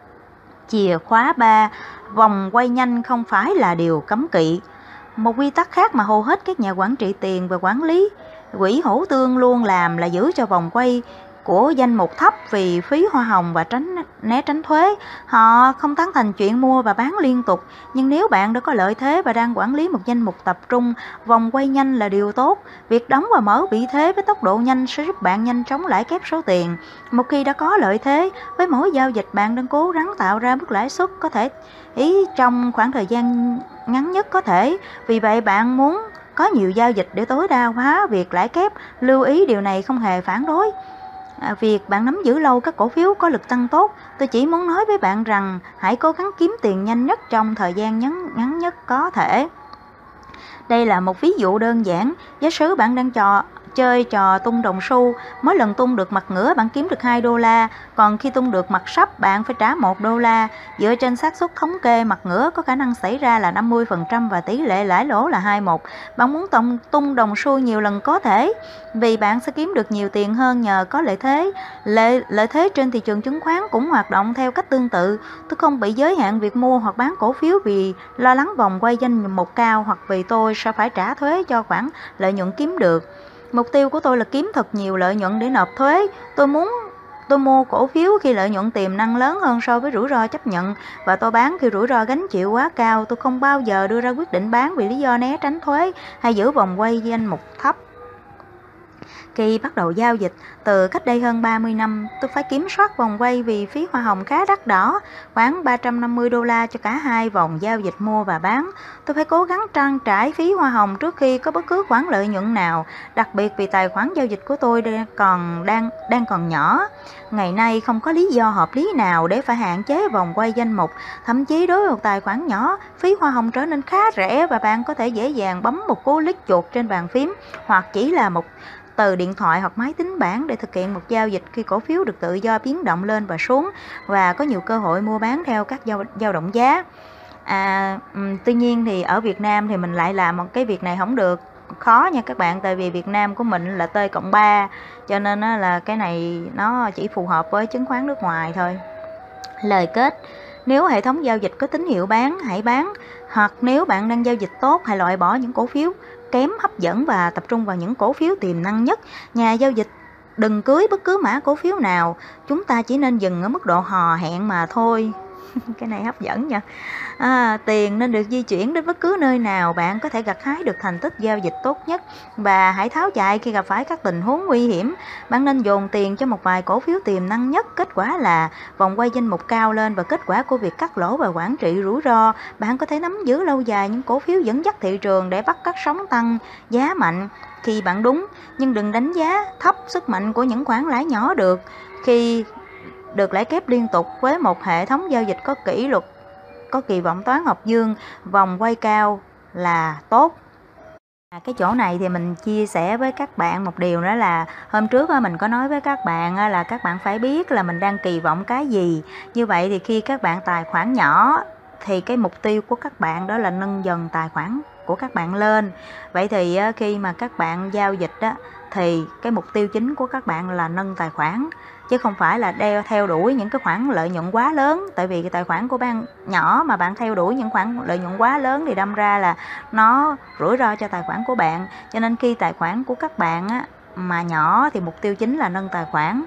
Chìa khóa ba, vòng quay nhanh không phải là điều cấm kỵ. Một quy tắc khác mà hầu hết các nhà quản trị tiền và quản lý quỹ hỗ tương luôn làm là giữ cho vòng quay của danh mục thấp vì phí hoa hồng và tránh né tránh thuế. Họ không tán thành chuyện mua và bán liên tục, nhưng nếu bạn đã có lợi thế và đang quản lý một danh mục tập trung, vòng quay nhanh là điều tốt. Việc đóng và mở vị thế với tốc độ nhanh sẽ giúp bạn nhanh chóng lãi kép số tiền. Một khi đã có lợi thế, với mỗi giao dịch bạn đang cố gắng tạo ra mức lãi suất có thể ý trong khoảng thời gian ngắn nhất có thể. Vì vậy bạn muốn có nhiều giao dịch để tối đa hóa việc lãi kép. Lưu ý điều này không hề phản đối À, việc bạn nắm giữ lâu các cổ phiếu có lực tăng tốt. Tôi chỉ muốn nói với bạn rằng hãy cố gắng kiếm tiền nhanh nhất trong thời gian ngắn, ngắn nhất có thể. Đây là một ví dụ đơn giản. Giả sử bạn đang trò chơi trò tung đồng xu, mỗi lần tung được mặt ngửa bạn kiếm được hai đô la, còn khi tung được mặt sấp bạn phải trả một đô la. Dựa trên xác suất thống kê, mặt ngửa có khả năng xảy ra là năm mươi phần trăm và tỷ lệ lãi lỗ là hai một. Bạn muốn tung, tung đồng xu nhiều lần có thể, vì bạn sẽ kiếm được nhiều tiền hơn nhờ có lợi thế. Lợi, lợi thế trên thị trường chứng khoán cũng hoạt động theo cách tương tự. Tôi không bị giới hạn việc mua hoặc bán cổ phiếu vì lo lắng vòng quay danh mục cao, hoặc vì tôi sẽ phải trả thuế cho khoản lợi nhuận kiếm được. Mục tiêu của tôi là kiếm thật nhiều lợi nhuận để nộp thuế. Tôi muốn tôi mua cổ phiếu khi lợi nhuận tiềm năng lớn hơn so với rủi ro chấp nhận, và tôi bán khi rủi ro gánh chịu quá cao. Tôi không bao giờ đưa ra quyết định bán vì lý do né tránh thuế hay giữ vòng quay danh mục thấp. Khi bắt đầu giao dịch từ cách đây hơn ba mươi năm, tôi phải kiểm soát vòng quay vì phí hoa hồng khá đắt đỏ, khoảng ba trăm năm mươi đô la cho cả hai vòng giao dịch mua và bán. Tôi phải cố gắng trang trải phí hoa hồng trước khi có bất cứ khoản lợi nhuận nào, đặc biệt vì tài khoản giao dịch của tôi đang còn đang đang còn nhỏ. Ngày nay không có lý do hợp lý nào để phải hạn chế vòng quay danh mục. Thậm chí đối với một tài khoản nhỏ, phí hoa hồng trở nên khá rẻ và bạn có thể dễ dàng bấm một cú click chuột trên bàn phím hoặc chỉ là một từ điện thoại hoặc máy tính bảng để thực hiện một giao dịch khi cổ phiếu được tự do biến động lên và xuống và có nhiều cơ hội mua bán theo các giao, giao động giá. À, um, tuy nhiên thì ở Việt Nam thì mình lại làm một cái việc này không được. khó nha các bạn, tại vì Việt Nam của mình là T cộng ba, cho nên là cái này nó chỉ phù hợp với chứng khoán nước ngoài thôi. Lời kết: nếu hệ thống giao dịch có tín hiệu bán, hãy bán, hoặc nếu bạn đang giao dịch tốt, hãy loại bỏ những cổ phiếu kém hấp dẫn và tập trung vào những cổ phiếu tiềm năng nhất. Nhà giao dịch đừng cưới bất cứ mã cổ phiếu nào, chúng ta chỉ nên dừng ở mức độ hò hẹn mà thôi. Cái này hấp dẫn nha. À, tiền nên được di chuyển đến bất cứ nơi nào bạn có thể gặt hái được thành tích giao dịch tốt nhất, và hãy tháo chạy khi gặp phải các tình huống nguy hiểm. Bạn nên dồn tiền cho một vài cổ phiếu tiềm năng nhất. Kết quả là vòng quay danh mục cao lên, và kết quả của việc cắt lỗ và quản trị rủi ro. Bạn có thể nắm giữ lâu dài những cổ phiếu dẫn dắt thị trường để bắt các sóng tăng giá mạnh khi bạn đúng, nhưng đừng đánh giá thấp sức mạnh của những khoản lãi nhỏ được khi được lãi kép liên tục. Với một hệ thống giao dịch có kỷ luật, có kỳ vọng toán học dương, vòng quay cao là tốt. À, cái chỗ này thì mình chia sẻ với các bạn một điều, đó là hôm trước mình có nói với các bạn là các bạn phải biết là mình đang kỳ vọng cái gì. Như vậy thì khi các bạn tài khoản nhỏ thì cái mục tiêu của các bạn đó là nâng dần tài khoản của các bạn lên. Vậy thì khi mà các bạn giao dịch đó, thì cái mục tiêu chính của các bạn là nâng tài khoản, chứ không phải là đeo theo đuổi những cái khoản lợi nhuận quá lớn. Tại vì cái tài khoản của bạn nhỏ mà bạn theo đuổi những khoản lợi nhuận quá lớn thì đâm ra là nó rủi ro cho tài khoản của bạn. Cho nên khi tài khoản của các bạn á, mà nhỏ thì mục tiêu chính là nâng tài khoản,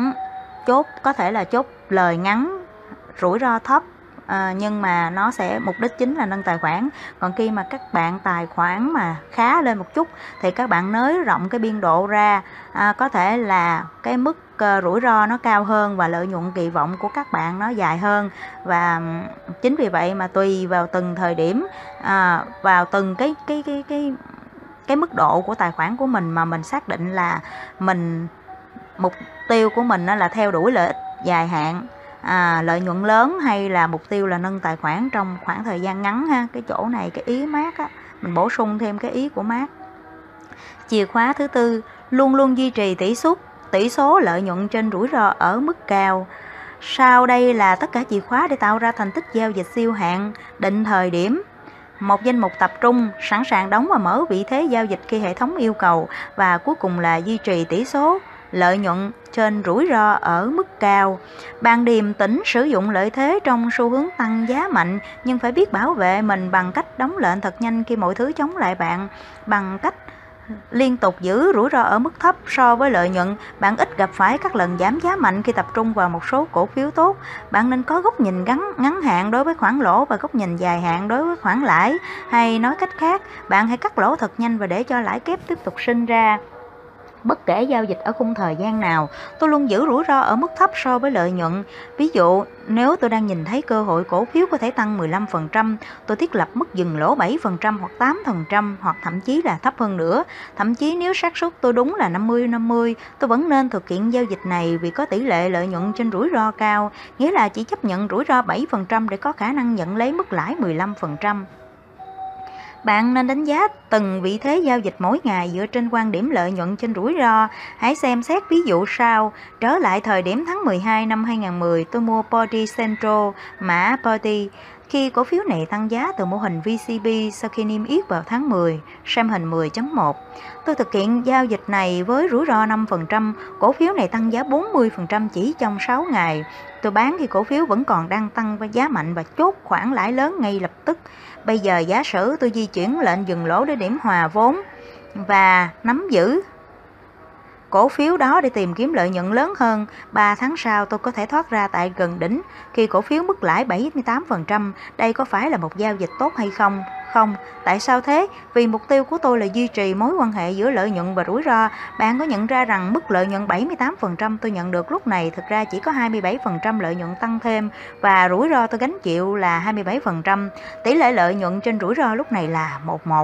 chốt có thể là chốt lời ngắn rủi ro thấp, À, nhưng mà nó sẽ mục đích chính là nâng tài khoản. Còn khi mà các bạn tài khoản mà khá lên một chút thì các bạn nới rộng cái biên độ ra, à, có thể là cái mức uh, rủi ro nó cao hơn và lợi nhuận kỳ vọng của các bạn nó dài hơn. Và chính vì vậy mà tùy vào từng thời điểm, à, vào từng cái cái cái cái cái mức độ của tài khoản của mình mà mình xác định là mình mục tiêu của mình là theo đuổi lợi ích dài hạn, À, lợi nhuận lớn, hay là mục tiêu là nâng tài khoản trong khoảng thời gian ngắn ha. Cái chỗ này cái ý Mác á, mình bổ sung thêm cái ý của Mác. Chìa khóa thứ tư: luôn luôn duy trì tỷ suất tỷ số lợi nhuận trên rủi ro ở mức cao. Sau đây là tất cả chìa khóa để tạo ra thành tích giao dịch siêu hạn. Định thời điểm: một danh mục tập trung, sẵn sàng đóng và mở vị thế giao dịch khi hệ thống yêu cầu. Và cuối cùng là duy trì tỷ số lợi nhuận trên rủi ro ở mức cao. Bạn điềm tĩnh sử dụng lợi thế trong xu hướng tăng giá mạnh, nhưng phải biết bảo vệ mình bằng cách đóng lệnh thật nhanh khi mọi thứ chống lại bạn. Bằng cách liên tục giữ rủi ro ở mức thấp so với lợi nhuận, bạn ít gặp phải các lần giảm giá mạnh khi tập trung vào một số cổ phiếu tốt. Bạn nên có góc nhìn ngắn, ngắn hạn đối với khoản lỗ và góc nhìn dài hạn đối với khoản lãi. Hay nói cách khác, bạn hãy cắt lỗ thật nhanh và để cho lãi kép tiếp tục sinh ra. Bất kể giao dịch ở khung thời gian nào, tôi luôn giữ rủi ro ở mức thấp so với lợi nhuận. Ví dụ, nếu tôi đang nhìn thấy cơ hội cổ phiếu có thể tăng mười lăm phần trăm, tôi thiết lập mức dừng lỗ bảy phần trăm hoặc tám phần trăm, hoặc thậm chí là thấp hơn nữa. Thậm chí nếu xác suất tôi đúng là năm mươi năm mươi, tôi vẫn nên thực hiện giao dịch này vì có tỷ lệ lợi nhuận trên rủi ro cao, nghĩa là chỉ chấp nhận rủi ro bảy phần trăm để có khả năng nhận lấy mức lãi mười lăm phần trăm. Bạn nên đánh giá từng vị thế giao dịch mỗi ngày dựa trên quan điểm lợi nhuận trên rủi ro. Hãy xem xét ví dụ sau. Trở lại thời điểm tháng mười hai năm hai nghìn không trăm mười, tôi mua Poly Central, mã Poly. Khi cổ phiếu này tăng giá từ mô hình vê xê bê sau khi niêm yết vào tháng mười, xem hình mười chấm một. Tôi thực hiện giao dịch này với rủi ro năm phần trăm, cổ phiếu này tăng giá bốn mươi phần trăm chỉ trong sáu ngày. Tôi bán khi cổ phiếu vẫn còn đang tăng với giá mạnh và chốt khoản lãi lớn ngay lập tức. Bây giờ giả sử tôi di chuyển lệnh dừng lỗ để điểm hòa vốn và nắm giữ cổ phiếu đó để tìm kiếm lợi nhuận lớn hơn. ba tháng sau tôi có thể thoát ra tại gần đỉnh khi cổ phiếu mức lãi bảy mươi tám phần trăm. Đây có phải là một giao dịch tốt hay không? Không. Tại sao thế? Vì mục tiêu của tôi là duy trì mối quan hệ giữa lợi nhuận và rủi ro. Bạn có nhận ra rằng mức lợi nhuận bảy mươi tám phần trăm tôi nhận được lúc này thực ra chỉ có hai mươi bảy phần trăm lợi nhuận tăng thêm, và rủi ro tôi gánh chịu là hai mươi bảy phần trăm. Tỷ lệ lợi nhuận trên rủi ro lúc này là một một.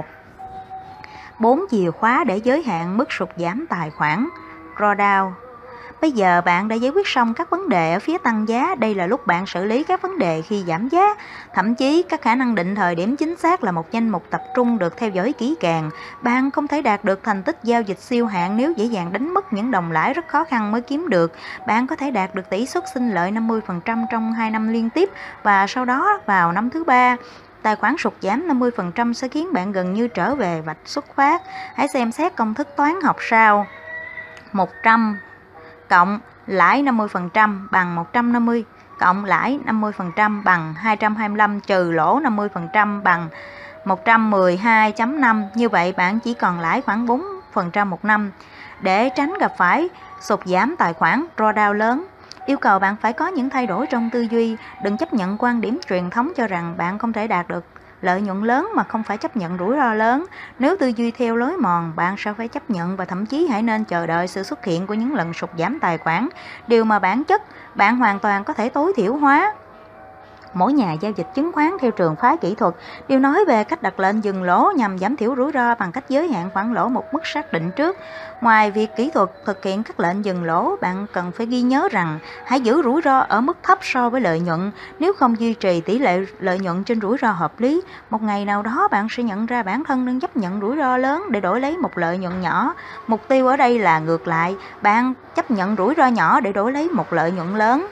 bốn chìa khóa để giới hạn mức sụt giảm tài khoản. Drawdown. Bây giờ bạn đã giải quyết xong các vấn đề ở phía tăng giá, đây là lúc bạn xử lý các vấn đề khi giảm giá. Thậm chí các khả năng định thời điểm chính xác là một danh mục tập trung được theo dõi kỹ càng. Bạn không thể đạt được thành tích giao dịch siêu hạn nếu dễ dàng đánh mất những đồng lãi rất khó khăn mới kiếm được. Bạn có thể đạt được tỷ suất sinh lợi năm mươi phần trăm trong hai năm liên tiếp, và sau đó vào năm thứ ba, Tài khoản sụt giảm năm mươi phần trăm sẽ khiến bạn gần như trở về vạch xuất phát. Hãy xem xét công thức toán học sau. một trăm cộng lãi năm mươi phần trăm bằng một trăm năm mươi, cộng lãi năm mươi phần trăm bằng hai trăm hai mươi lăm, trừ lỗ năm mươi phần trăm bằng một trăm mười hai phẩy năm. Như vậy bạn chỉ còn lãi khoảng bốn phần trăm một năm. Để tránh gặp phải sụt giảm tài khoản drawdown lớn, yêu cầu bạn phải có những thay đổi trong tư duy. Đừng chấp nhận quan điểm truyền thống cho rằng bạn không thể đạt được lợi nhuận lớn mà không phải chấp nhận rủi ro lớn. Nếu tư duy theo lối mòn, bạn sẽ phải chấp nhận và thậm chí hãy nên chờ đợi sự xuất hiện của những lần sụt giảm tài khoản, điều mà bản chất bạn hoàn toàn có thể tối thiểu hóa. Mỗi nhà giao dịch chứng khoán theo trường phái kỹ thuật đều nói về cách đặt lệnh dừng lỗ nhằm giảm thiểu rủi ro bằng cách giới hạn khoản lỗ một mức xác định trước. Ngoài việc kỹ thuật thực hiện các lệnh dừng lỗ, bạn cần phải ghi nhớ rằng hãy giữ rủi ro ở mức thấp so với lợi nhuận. Nếu không duy trì tỷ lệ lợi nhuận trên rủi ro hợp lý, một ngày nào đó bạn sẽ nhận ra bản thân đang chấp nhận rủi ro lớn để đổi lấy một lợi nhuận nhỏ. Mục tiêu ở đây là ngược lại, bạn chấp nhận rủi ro nhỏ để đổi lấy một lợi nhuận lớn.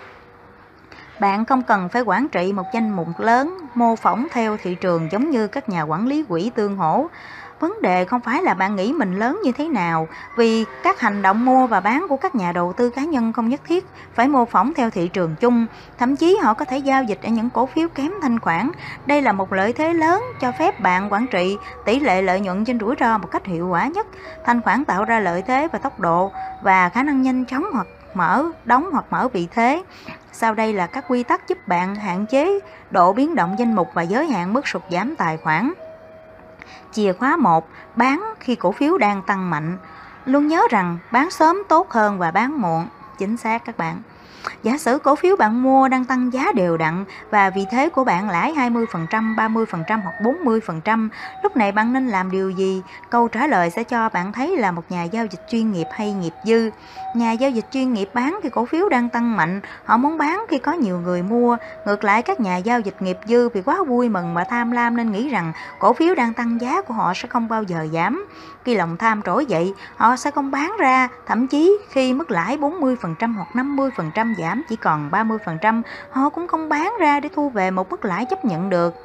Bạn không cần phải quản trị một danh mục lớn, mô phỏng theo thị trường giống như các nhà quản lý quỹ tương hỗ. Vấn đề không phải là bạn nghĩ mình lớn như thế nào, vì các hành động mua và bán của các nhà đầu tư cá nhân không nhất thiết phải mô phỏng theo thị trường chung. Thậm chí họ có thể giao dịch ở những cổ phiếu kém thanh khoản. Đây là một lợi thế lớn cho phép bạn quản trị tỷ lệ lợi nhuận trên rủi ro một cách hiệu quả nhất. Thanh khoản tạo ra lợi thế và tốc độ và khả năng nhanh chóng hoặc mở, đóng hoặc mở vị thế. Sau đây là các quy tắc giúp bạn hạn chế độ biến động danh mục và giới hạn mức sụt giảm tài khoản. Chìa khóa một. Bán khi cổ phiếu đang tăng mạnh. Luôn nhớ rằng bán sớm tốt hơn và bán muộn. Chính xác các bạn. Giả sử cổ phiếu bạn mua đang tăng giá đều đặn và vị thế của bạn lãi hai mươi phần trăm, ba mươi phần trăm hoặc bốn mươi phần trăm, lúc này bạn nên làm điều gì? Câu trả lời sẽ cho bạn thấy là một nhà giao dịch chuyên nghiệp hay nghiệp dư. Nhà giao dịch chuyên nghiệp bán khi cổ phiếu đang tăng mạnh, họ muốn bán khi có nhiều người mua. Ngược lại, các nhà giao dịch nghiệp dư vì quá vui mừng và tham lam nên nghĩ rằng cổ phiếu đang tăng, giá của họ sẽ không bao giờ giảm. Khi lòng tham trỗi dậy, họ sẽ không bán ra, thậm chí khi mức lãi bốn mươi phần trăm hoặc năm mươi phần trăm giảm chỉ còn ba mươi phần trăm, họ cũng không bán ra để thu về một mức lãi chấp nhận được.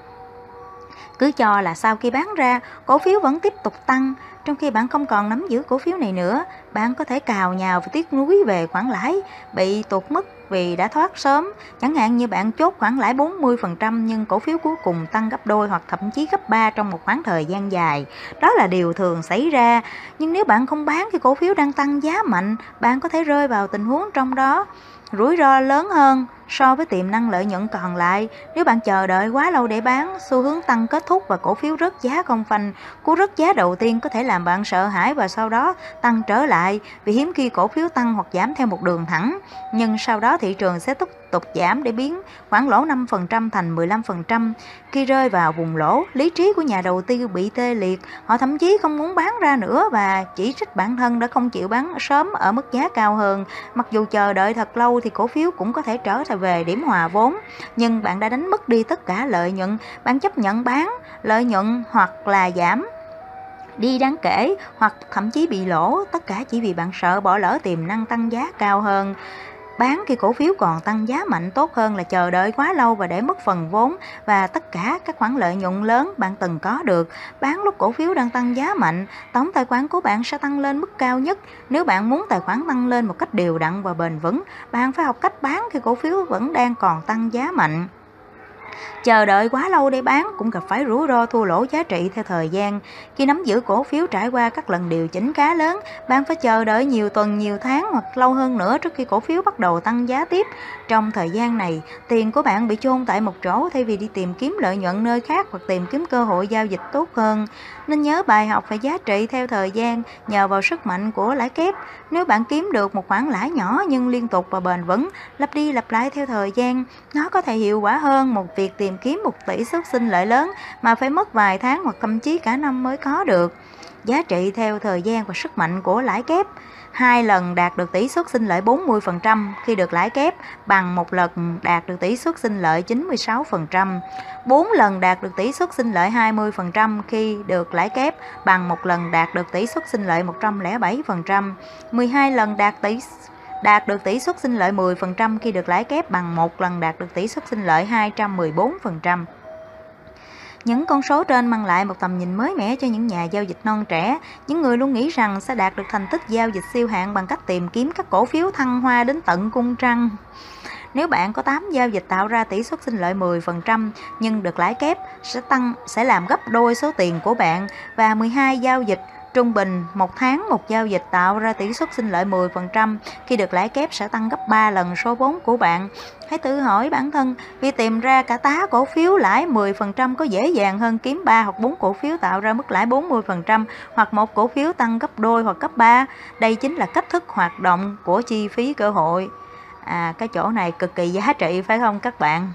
Cứ cho là sau khi bán ra, cổ phiếu vẫn tiếp tục tăng, trong khi bạn không còn nắm giữ cổ phiếu này nữa. Bạn có thể cào nhào và tiếc nuối về khoản lãi bị tụt mức vì đã thoát sớm. Chẳng hạn như bạn chốt khoản lãi bốn mươi phần trăm nhưng cổ phiếu cuối cùng tăng gấp đôi hoặc thậm chí gấp ba trong một khoảng thời gian dài. Đó là điều thường xảy ra. Nhưng nếu bạn không bán khi cổ phiếu đang tăng giá mạnh, bạn có thể rơi vào tình huống trong đó rủi ro lớn hơn so với tiềm năng lợi nhuận còn lại. Nếu bạn chờ đợi quá lâu để bán, xu hướng tăng kết thúc và cổ phiếu rớt giá không phanh. Cú rớt giá đầu tiên có thể làm bạn sợ hãi và sau đó tăng trở lại, vì hiếm khi cổ phiếu tăng hoặc giảm theo một đường thẳng. Nhưng sau đó thị trường sẽ tiếp tục giảm để biến khoản lỗ năm phần trăm thành mười lăm phần trăm. Khi rơi vào vùng lỗ, lý trí của nhà đầu tư bị tê liệt. Họ thậm chí không muốn bán ra nữa và chỉ trích bản thân đã không chịu bán sớm ở mức giá cao hơn. Mặc dù chờ đợi thật lâu thì cổ phiếu cũng có thể trở về điểm hòa vốn, nhưng bạn đã đánh mất đi tất cả lợi nhuận. Bạn chấp nhận bán lợi nhuận hoặc là giảm đi đáng kể hoặc thậm chí bị lỗ, tất cả chỉ vì bạn sợ bỏ lỡ tiềm năng tăng giá cao hơn. Bán khi cổ phiếu còn tăng giá mạnh tốt hơn là chờ đợi quá lâu và để mất phần vốn và tất cả các khoản lợi nhuận lớn bạn từng có được. Bán lúc cổ phiếu đang tăng giá mạnh, tổng tài khoản của bạn sẽ tăng lên mức cao nhất. Nếu bạn muốn tài khoản tăng lên một cách đều đặn và bền vững, bạn phải học cách bán khi cổ phiếu vẫn đang còn tăng giá mạnh. Chờ đợi quá lâu để bán cũng gặp phải rủi ro thua lỗ giá trị theo thời gian. Khi nắm giữ cổ phiếu trải qua các lần điều chỉnh khá lớn, bạn phải chờ đợi nhiều tuần, nhiều tháng hoặc lâu hơn nữa trước khi cổ phiếu bắt đầu tăng giá tiếp. Trong thời gian này, tiền của bạn bị chôn tại một chỗ thay vì đi tìm kiếm lợi nhuận nơi khác hoặc tìm kiếm cơ hội giao dịch tốt hơn. Nên nhớ bài học về giá trị theo thời gian nhờ vào sức mạnh của lãi kép. Nếu bạn kiếm được một khoản lãi nhỏ nhưng liên tục và bền vững, lặp đi lặp lại theo thời gian, nó có thể hiệu quả hơn một việc tìm kiếm một tỷ suất sinh lợi lớn mà phải mất vài tháng hoặc thậm chí cả năm mới có được. Giá trị theo thời gian và sức mạnh của lãi kép. Hai lần đạt được tỷ suất sinh lợi bốn mươi phần trăm khi được lãi kép bằng một lần đạt được tỷ suất sinh lợi chín mươi sáu phần trăm. bốn lần đạt được tỷ suất sinh lợi hai mươi phần trăm khi được lãi kép bằng một lần đạt được tỷ suất sinh lợi một trăm lẻ bảy phần trăm. mười hai lần đạt tỷ đạt được tỷ suất sinh lợi mười phần trăm khi được lãi kép bằng một lần đạt được tỷ suất sinh lợi hai trăm mười bốn phần trăm. Những con số trên mang lại một tầm nhìn mới mẻ cho những nhà giao dịch non trẻ, những người luôn nghĩ rằng sẽ đạt được thành tích giao dịch siêu hạng bằng cách tìm kiếm các cổ phiếu thăng hoa đến tận cung trăng. Nếu bạn có tám giao dịch tạo ra tỷ suất sinh lợi mười phần trăm nhưng được lãi kép sẽ tăng sẽ làm gấp đôi số tiền của bạn, và mười hai giao dịch trung bình một tháng một giao dịch tạo ra tỷ suất sinh lợi mười phần trăm khi được lãi kép sẽ tăng gấp ba lần số vốn của bạn. Hãy tự hỏi bản thân, vì tìm ra cả tá cổ phiếu lãi mười phần trăm có dễ dàng hơn kiếm ba hoặc bốn cổ phiếu tạo ra mức lãi bốn mươi phần trăm hoặc một cổ phiếu tăng gấp đôi hoặc gấp ba? Đây chính là cách thức hoạt động của chi phí cơ hội. À, cái chỗ này cực kỳ giá trị phải không các bạn?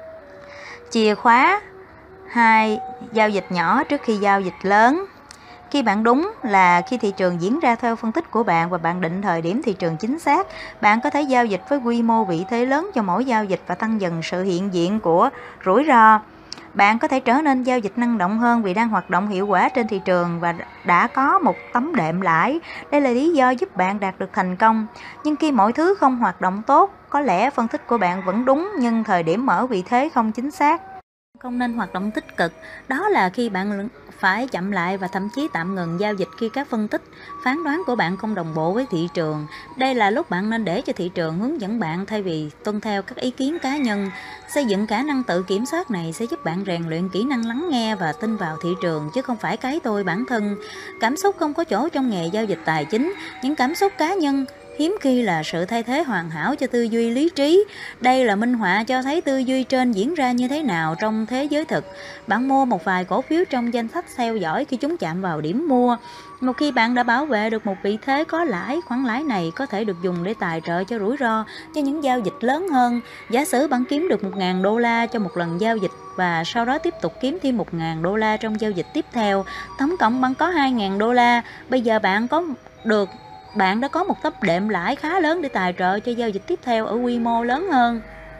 Chìa khóa hai, giao dịch nhỏ trước khi giao dịch lớn. Khi bạn đúng là khi thị trường diễn ra theo phân tích của bạn và bạn định thời điểm thị trường chính xác, bạn có thể giao dịch với quy mô vị thế lớn cho mỗi giao dịch và tăng dần sự hiện diện của rủi ro. Bạn có thể trở nên giao dịch năng động hơn vì đang hoạt động hiệu quả trên thị trường và đã có một tấm đệm lãi. Đây là lý do giúp bạn đạt được thành công. Nhưng khi mọi thứ không hoạt động tốt, có lẽ phân tích của bạn vẫn đúng nhưng thời điểm mở vị thế không chính xác. Không nên hoạt động tích cực, đó là khi bạn phải chậm lại và thậm chí tạm ngừng giao dịch khi các phân tích, phán đoán của bạn không đồng bộ với thị trường. Đây là lúc bạn nên để cho thị trường hướng dẫn bạn thay vì tuân theo các ý kiến cá nhân. Xây dựng khả năng tự kiểm soát này sẽ giúp bạn rèn luyện kỹ năng lắng nghe và tin vào thị trường chứ không phải cái tôi bản thân. Cảm xúc không có chỗ trong nghề giao dịch tài chính. Những cảm xúc cá nhân hiếm khi là sự thay thế hoàn hảo cho tư duy lý trí. Đây là minh họa cho thấy tư duy trên diễn ra như thế nào trong thế giới thực. Bạn mua một vài cổ phiếu trong danh sách theo dõi khi chúng chạm vào điểm mua. Một khi bạn đã bảo vệ được một vị thế có lãi, khoản lãi này có thể được dùng để tài trợ cho rủi ro cho những giao dịch lớn hơn. Giả sử bạn kiếm được một nghìn đô la cho một lần giao dịch và sau đó tiếp tục kiếm thêm một nghìn đô la trong giao dịch tiếp theo. Tổng cộng bạn có hai nghìn đô la. Bây giờ bạn có được Bạn đã có một tấm đệm lãi khá lớn để tài trợ cho giao dịch tiếp theo ở quy mô lớn hơn.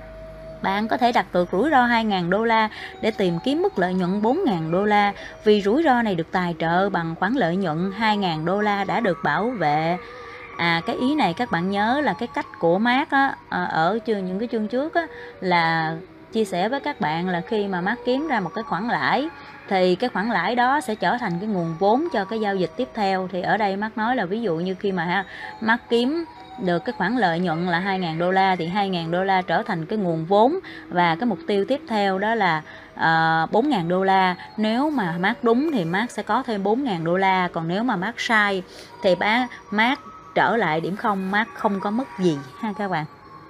Bạn có thể đặt cược rủi ro hai nghìn đô la để tìm kiếm mức lợi nhuận bốn nghìn đô la, vì rủi ro này được tài trợ bằng khoản lợi nhuận hai nghìn đô la đã được bảo vệ. À, cái ý này các bạn nhớ là cái cách của Mark á, ở những cái chương trước á, là chia sẻ với các bạn là khi mà Mark kiếm ra một cái khoản lãi thì cái khoản lãi đó sẽ trở thành cái nguồn vốn cho cái giao dịch tiếp theo. Thì ở đây Mark nói là ví dụ như khi mà ha, Mark kiếm được cái khoản lợi nhuận là hai nghìn đô la thì hai nghìn đô la trở thành cái nguồn vốn, và cái mục tiêu tiếp theo đó là uh, bốn nghìn đô la. Nếu mà Mark đúng thì Mark sẽ có thêm bốn nghìn đô la, còn nếu mà Mark sai thì bác Mark trở lại điểm không, Mark không có mất gì ha các bạn.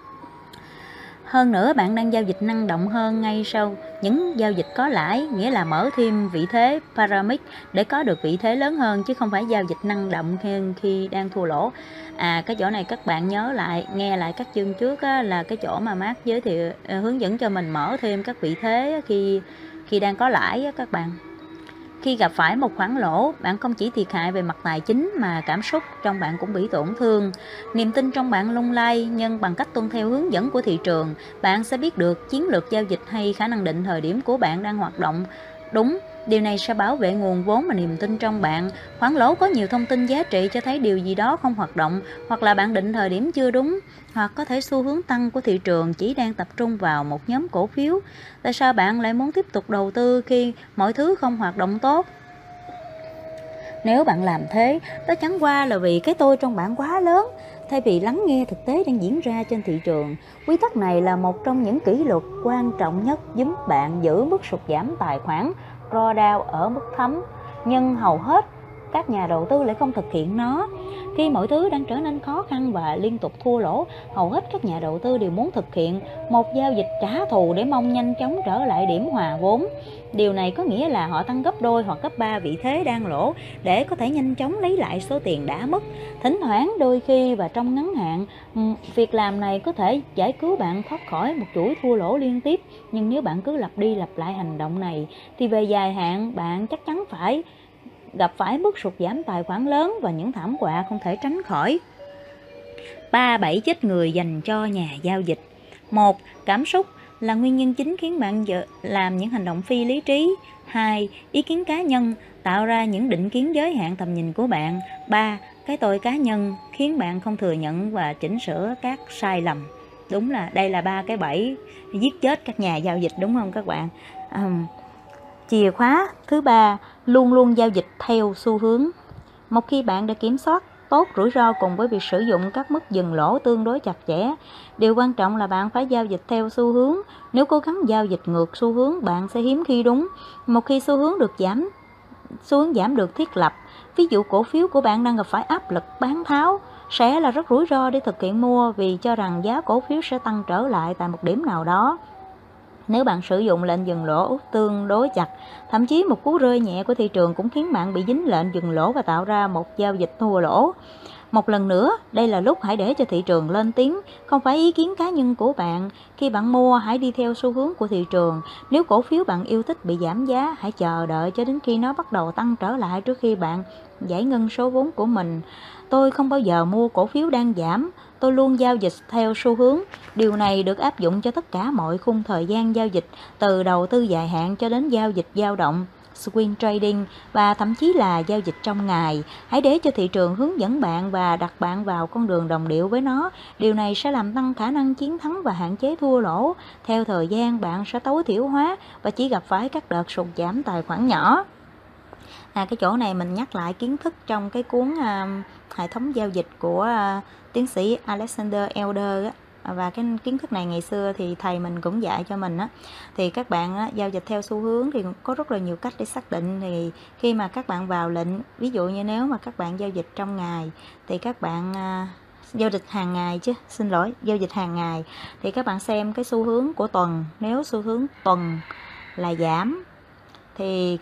Hơn nữa, bạn đang giao dịch năng động hơn ngay sau những giao dịch có lãi, nghĩa là mở thêm vị thế pyramid để có được vị thế lớn hơn, chứ không phải giao dịch năng động hơn khi đang thua lỗ. À, cái chỗ này các bạn nhớ lại, nghe lại các chương trước á, là cái chỗ mà Mark giới thiệu hướng dẫn cho mình mở thêm các vị thế khi khi đang có lãi á, các bạn. Khi gặp phải một khoản lỗ, bạn không chỉ thiệt hại về mặt tài chính mà cảm xúc trong bạn cũng bị tổn thương. Niềm tin trong bạn lung lay, nhưng bằng cách tuân theo hướng dẫn của thị trường, bạn sẽ biết được chiến lược giao dịch hay khả năng định thời điểm của bạn đang hoạt động đúng. Điều này sẽ bảo vệ nguồn vốn và niềm tin trong bạn. Khoản lỗ có nhiều thông tin giá trị cho thấy điều gì đó không hoạt động, hoặc là bạn định thời điểm chưa đúng, hoặc có thể xu hướng tăng của thị trường chỉ đang tập trung vào một nhóm cổ phiếu. Tại sao bạn lại muốn tiếp tục đầu tư khi mọi thứ không hoạt động tốt? Nếu bạn làm thế, đó chẳng qua là vì cái tôi trong bạn quá lớn, thay vì lắng nghe thực tế đang diễn ra trên thị trường. Quy tắc này là một trong những kỷ luật quan trọng nhất giúp bạn giữ mức sụt giảm tài khoản drawdown ở mức thấp, nhưng hầu hết các nhà đầu tư lại không thực hiện nó. Khi mọi thứ đang trở nên khó khăn và liên tục thua lỗ, hầu hết các nhà đầu tư đều muốn thực hiện một giao dịch trả thù để mong nhanh chóng trở lại điểm hòa vốn. Điều này có nghĩa là họ tăng gấp đôi hoặc gấp ba vị thế đang lỗ để có thể nhanh chóng lấy lại số tiền đã mất. Thỉnh thoảng, đôi khi và trong ngắn hạn, việc làm này có thể giải cứu bạn thoát khỏi một chuỗi thua lỗ liên tiếp. Nhưng nếu bạn cứ lặp đi lặp lại hành động này, thì về dài hạn bạn chắc chắn phải gặp phải mức sụt giảm tài khoản lớn và những thảm họa không thể tránh khỏi. Ba bẫy chết người dành cho nhà giao dịch. Một, cảm xúc là nguyên nhân chính khiến bạn làm những hành động phi lý trí. Hai, ý kiến cá nhân tạo ra những định kiến giới hạn tầm nhìn của bạn. Ba, cái tôi cá nhân khiến bạn không thừa nhận và chỉnh sửa các sai lầm. Đúng là đây là ba cái bẫy giết chết các nhà giao dịch, đúng không các bạn? Um, Chìa khóa thứ ba, luôn luôn giao dịch theo xu hướng. Một khi bạn đã kiểm soát tốt rủi ro cùng với việc sử dụng các mức dừng lỗ tương đối chặt chẽ, điều quan trọng là bạn phải giao dịch theo xu hướng. Nếu cố gắng giao dịch ngược xu hướng, bạn sẽ hiếm khi đúng. Một khi xu hướng được giảm, xu hướng giảm được thiết lập, ví dụ cổ phiếu của bạn đang gặp phải áp lực bán tháo, sẽ là rất rủi ro để thực hiện mua vì cho rằng giá cổ phiếu sẽ tăng trở lại tại một điểm nào đó. Nếu bạn sử dụng lệnh dừng lỗ tương đối chặt, thậm chí một cú rơi nhẹ của thị trường cũng khiến bạn bị dính lệnh dừng lỗ và tạo ra một giao dịch thua lỗ. Một lần nữa, đây là lúc hãy để cho thị trường lên tiếng, không phải ý kiến cá nhân của bạn. Khi bạn mua, hãy đi theo xu hướng của thị trường. Nếu cổ phiếu bạn yêu thích bị giảm giá, hãy chờ đợi cho đến khi nó bắt đầu tăng trở lại trước khi bạn giải ngân số vốn của mình. Tôi không bao giờ mua cổ phiếu đang giảm, tôi luôn giao dịch theo xu hướng. Điều này được áp dụng cho tất cả mọi khung thời gian giao dịch, từ đầu tư dài hạn cho đến giao dịch dao động, swing trading và thậm chí là giao dịch trong ngày. Hãy để cho thị trường hướng dẫn bạn và đặt bạn vào con đường đồng điệu với nó. Điều này sẽ làm tăng khả năng chiến thắng và hạn chế thua lỗ. Theo thời gian, bạn sẽ tối thiểu hóa và chỉ gặp phải các đợt sụt giảm tài khoản nhỏ. À, cái chỗ này mình nhắc lại kiến thức trong cái cuốn uh, hệ thống giao dịch của uh, tiến sĩ Alexander Elder á. Và cái kiến thức này ngày xưa thì thầy mình cũng dạy cho mình á. Thì các bạn á, giao dịch theo xu hướng thì có rất là nhiều cách để xác định. Thì khi mà các bạn vào lệnh, ví dụ như nếu mà các bạn giao dịch trong ngày thì các bạn uh, giao dịch hàng ngày chứ, xin lỗi, giao dịch hàng ngày thì các bạn xem cái xu hướng của tuần. Nếu xu hướng tuần là giảm thì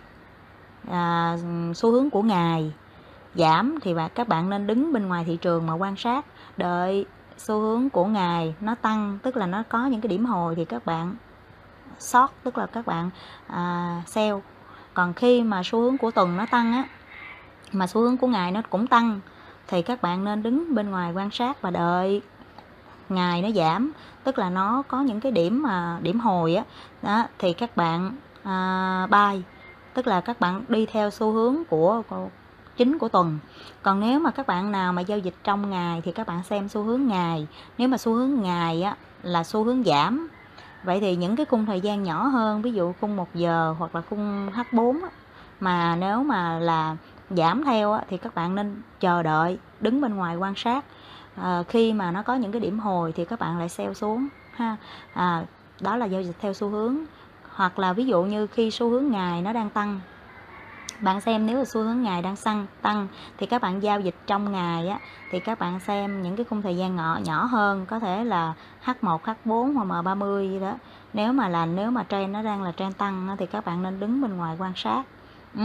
à, xu hướng của ngày giảm thì các bạn nên đứng bên ngoài thị trường mà quan sát, đợi xu hướng của ngày nó tăng, tức là nó có những cái điểm hồi thì các bạn short, tức là các bạn à, sell. Còn khi mà xu hướng của tuần nó tăng á, mà xu hướng của ngày nó cũng tăng thì các bạn nên đứng bên ngoài quan sát và đợi ngày nó giảm, tức là nó có những cái điểm mà điểm hồi á, đó thì các bạn à, buy, tức là các bạn đi theo xu hướng của, của chính của tuần. Còn nếu mà các bạn nào mà giao dịch trong ngày thì các bạn xem xu hướng ngày. Nếu mà xu hướng ngày á, là xu hướng giảm, vậy thì những cái khung thời gian nhỏ hơn, ví dụ khung một giờ hoặc là khung H bốn á, mà nếu mà là giảm theo á, thì các bạn nên chờ đợi, đứng bên ngoài quan sát. À, khi mà nó có những cái điểm hồi thì các bạn lại sell xuống ha. À, đó là giao dịch theo xu hướng. Hoặc là ví dụ như khi xu hướng ngày nó đang tăng, bạn xem nếu là xu hướng ngày đang tăng tăng thì các bạn giao dịch trong ngày á, thì các bạn xem những cái khung thời gian nhỏ nhỏ hơn, có thể là H một, H bốn hoặc M ba mươi gì đó. Nếu mà là nếu mà trend nó đang là trend tăng á, thì các bạn nên đứng bên ngoài quan sát. Ừ.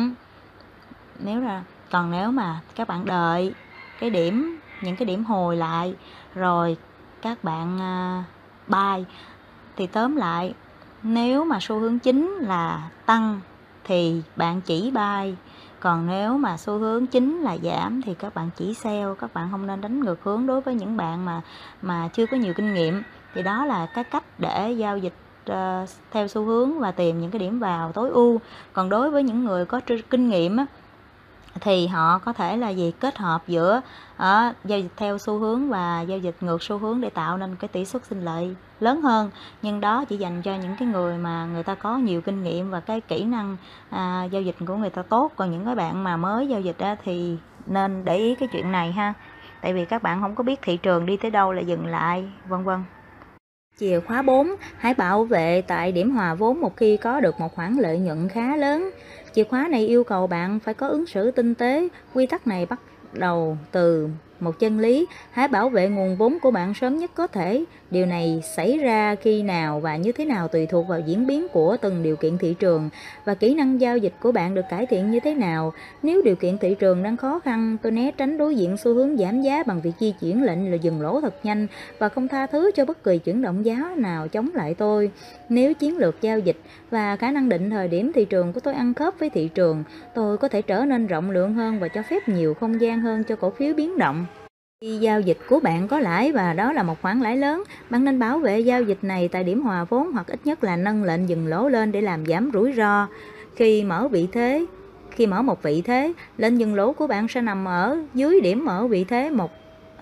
Nếu là còn nếu mà các bạn đợi cái điểm, những cái điểm hồi lại rồi các bạn uh, buy, thì tóm lại nếu mà xu hướng chính là tăng thì bạn chỉ buy, còn nếu mà xu hướng chính là giảm thì các bạn chỉ sell. Các bạn không nên đánh ngược hướng. Đối với những bạn mà mà chưa có nhiều kinh nghiệm thì đó là cái cách để giao dịch uh, theo xu hướng và tìm những cái điểm vào tối ưu. Còn đối với những người có kinh nghiệm á, thì họ có thể là gì kết hợp giữa uh, giao dịch theo xu hướng và giao dịch ngược xu hướng để tạo nên cái tỷ suất sinh lợi lớn hơn. Nhưng đó chỉ dành cho những cái người mà người ta có nhiều kinh nghiệm và cái kỹ năng uh, giao dịch của người ta tốt. Còn những cái bạn mà mới giao dịch á, thì nên để ý cái chuyện này ha, tại vì các bạn không có biết thị trường đi tới đâu là dừng lại, vân vân. Chìa khóa bốn, hãy bảo vệ tại điểm hòa vốn một khi có được một khoản lợi nhuận khá lớn. Chìa khóa này yêu cầu bạn phải có ứng xử tinh tế. Quy tắc này bắt đầu từ một chân lý: hãy bảo vệ nguồn vốn của bạn sớm nhất có thể. Điều này xảy ra khi nào và như thế nào tùy thuộc vào diễn biến của từng điều kiện thị trường và kỹ năng giao dịch của bạn được cải thiện như thế nào. Nếu điều kiện thị trường đang khó khăn, tôi né tránh đối diện xu hướng giảm giá bằng việc di chuyển lệnh là dừng lỗ thật nhanh và không tha thứ cho bất kỳ chuyển động giá nào chống lại tôi. Nếu chiến lược giao dịch và khả năng định thời điểm thị trường của tôi ăn khớp với thị trường, tôi có thể trở nên rộng lượng hơn và cho phép nhiều không gian hơn cho cổ phiếu biến động. Khi giao dịch của bạn có lãi và đó là một khoản lãi lớn, bạn nên bảo vệ giao dịch này tại điểm hòa vốn hoặc ít nhất là nâng lệnh dừng lỗ lên để làm giảm rủi ro. Khi mở vị thế, khi mở một vị thế, lệnh dừng lỗ của bạn sẽ nằm ở dưới điểm mở vị thế một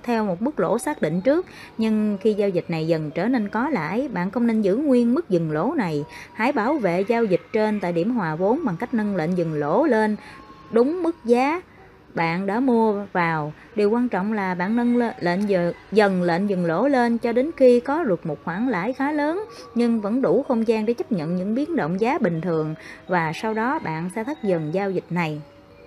theo một mức lỗ xác định trước, nhưng khi giao dịch này dần trở nên có lãi, bạn không nên giữ nguyên mức dừng lỗ này. Hãy bảo vệ giao dịch trên tại điểm hòa vốn bằng cách nâng lệnh dừng lỗ lên đúng mức giá bạn đã mua vào. Điều quan trọng là bạn nâng lệnh dần lệnh dừng lỗ lên cho đến khi có được một khoản lãi khá lớn nhưng vẫn đủ không gian để chấp nhận những biến động giá bình thường, và sau đó bạn sẽ thắt dần giao dịch này.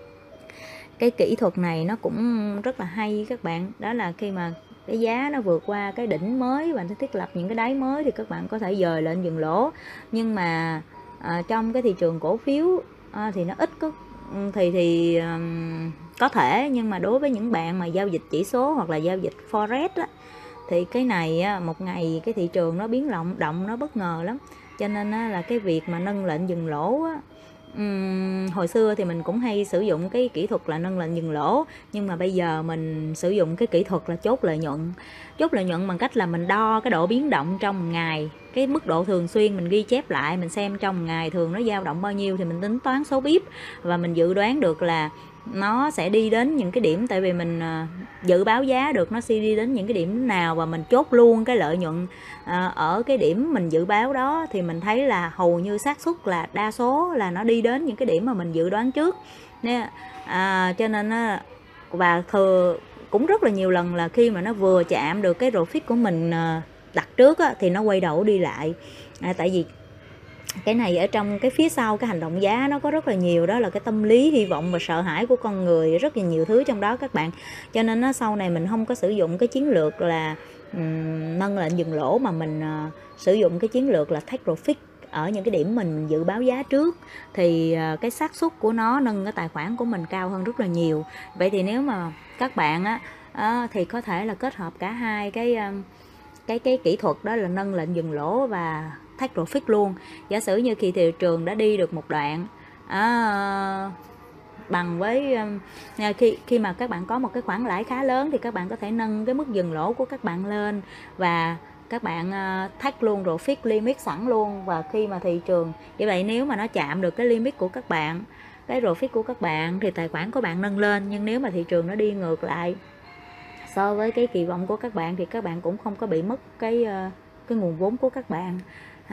Cái kỹ thuật này nó cũng rất là hay các bạn, đó là khi mà cái giá nó vượt qua cái đỉnh mới, bạn sẽ thiết lập những cái đáy mới thì các bạn có thể dời lệnh dừng lỗ. Nhưng mà à, trong cái thị trường cổ phiếu à, thì nó ít có thì thì um, có thể, nhưng mà đối với những bạn mà giao dịch chỉ số hoặc là giao dịch forex á, thì cái này á, một ngày cái thị trường nó biến động động nó bất ngờ lắm, cho nên á, là cái việc mà nâng lệnh dừng lỗ á, um, hồi xưa thì mình cũng hay sử dụng cái kỹ thuật là nâng lệnh dừng lỗ, nhưng mà bây giờ mình sử dụng cái kỹ thuật là chốt lợi nhuận. Chốt lợi nhuận bằng cách là mình đo cái độ biến động trong một ngày, cái mức độ thường xuyên mình ghi chép lại, mình xem trong một ngày thường nó dao động bao nhiêu thì mình tính toán số pip và mình dự đoán được là nó sẽ đi đến những cái điểm, tại vì mình uh, dự báo giá được nó sẽ đi đến những cái điểm nào, và mình chốt luôn cái lợi nhuận uh, ở cái điểm mình dự báo đó, thì mình thấy là hầu như xác suất là đa số là nó đi đến những cái điểm mà mình dự đoán trước. Nên, uh, cho nên uh, và thừa cũng rất là nhiều lần là khi mà nó vừa chạm được cái profit của mình uh, đặt trước á, thì nó quay đầu đi lại. À, tại vì cái này ở trong cái phía sau cái hành động giá nó có rất là nhiều, đó là cái tâm lý hy vọng và sợ hãi của con người, rất là nhiều thứ trong đó các bạn. Cho nên nó sau này mình không có sử dụng cái chiến lược là um, nâng lệnh dừng lỗ, mà mình uh, sử dụng cái chiến lược là take profit ở những cái điểm mình dự báo giá trước, thì uh, cái xác suất của nó nâng cái tài khoản của mình cao hơn rất là nhiều. Vậy thì nếu mà các bạn á uh, thì có thể là kết hợp cả hai cái uh, cái cái kỹ thuật, đó là nâng lệnh dừng lỗ và take profit luôn. Giả sử như khi thị trường đã đi được một đoạn à, bằng với à, khi khi mà các bạn có một cái khoản lãi khá lớn thì các bạn có thể nâng cái mức dừng lỗ của các bạn lên và các bạn uh, thắt luôn profit limit sẵn luôn. Và khi mà thị trường như vậy, nếu mà nó chạm được cái limit của các bạn, cái profit của các bạn, thì tài khoản của bạn nâng lên. Nhưng nếu mà thị trường nó đi ngược lại so với cái kỳ vọng của các bạn thì các bạn cũng không có bị mất cái uh, cái nguồn vốn của các bạn.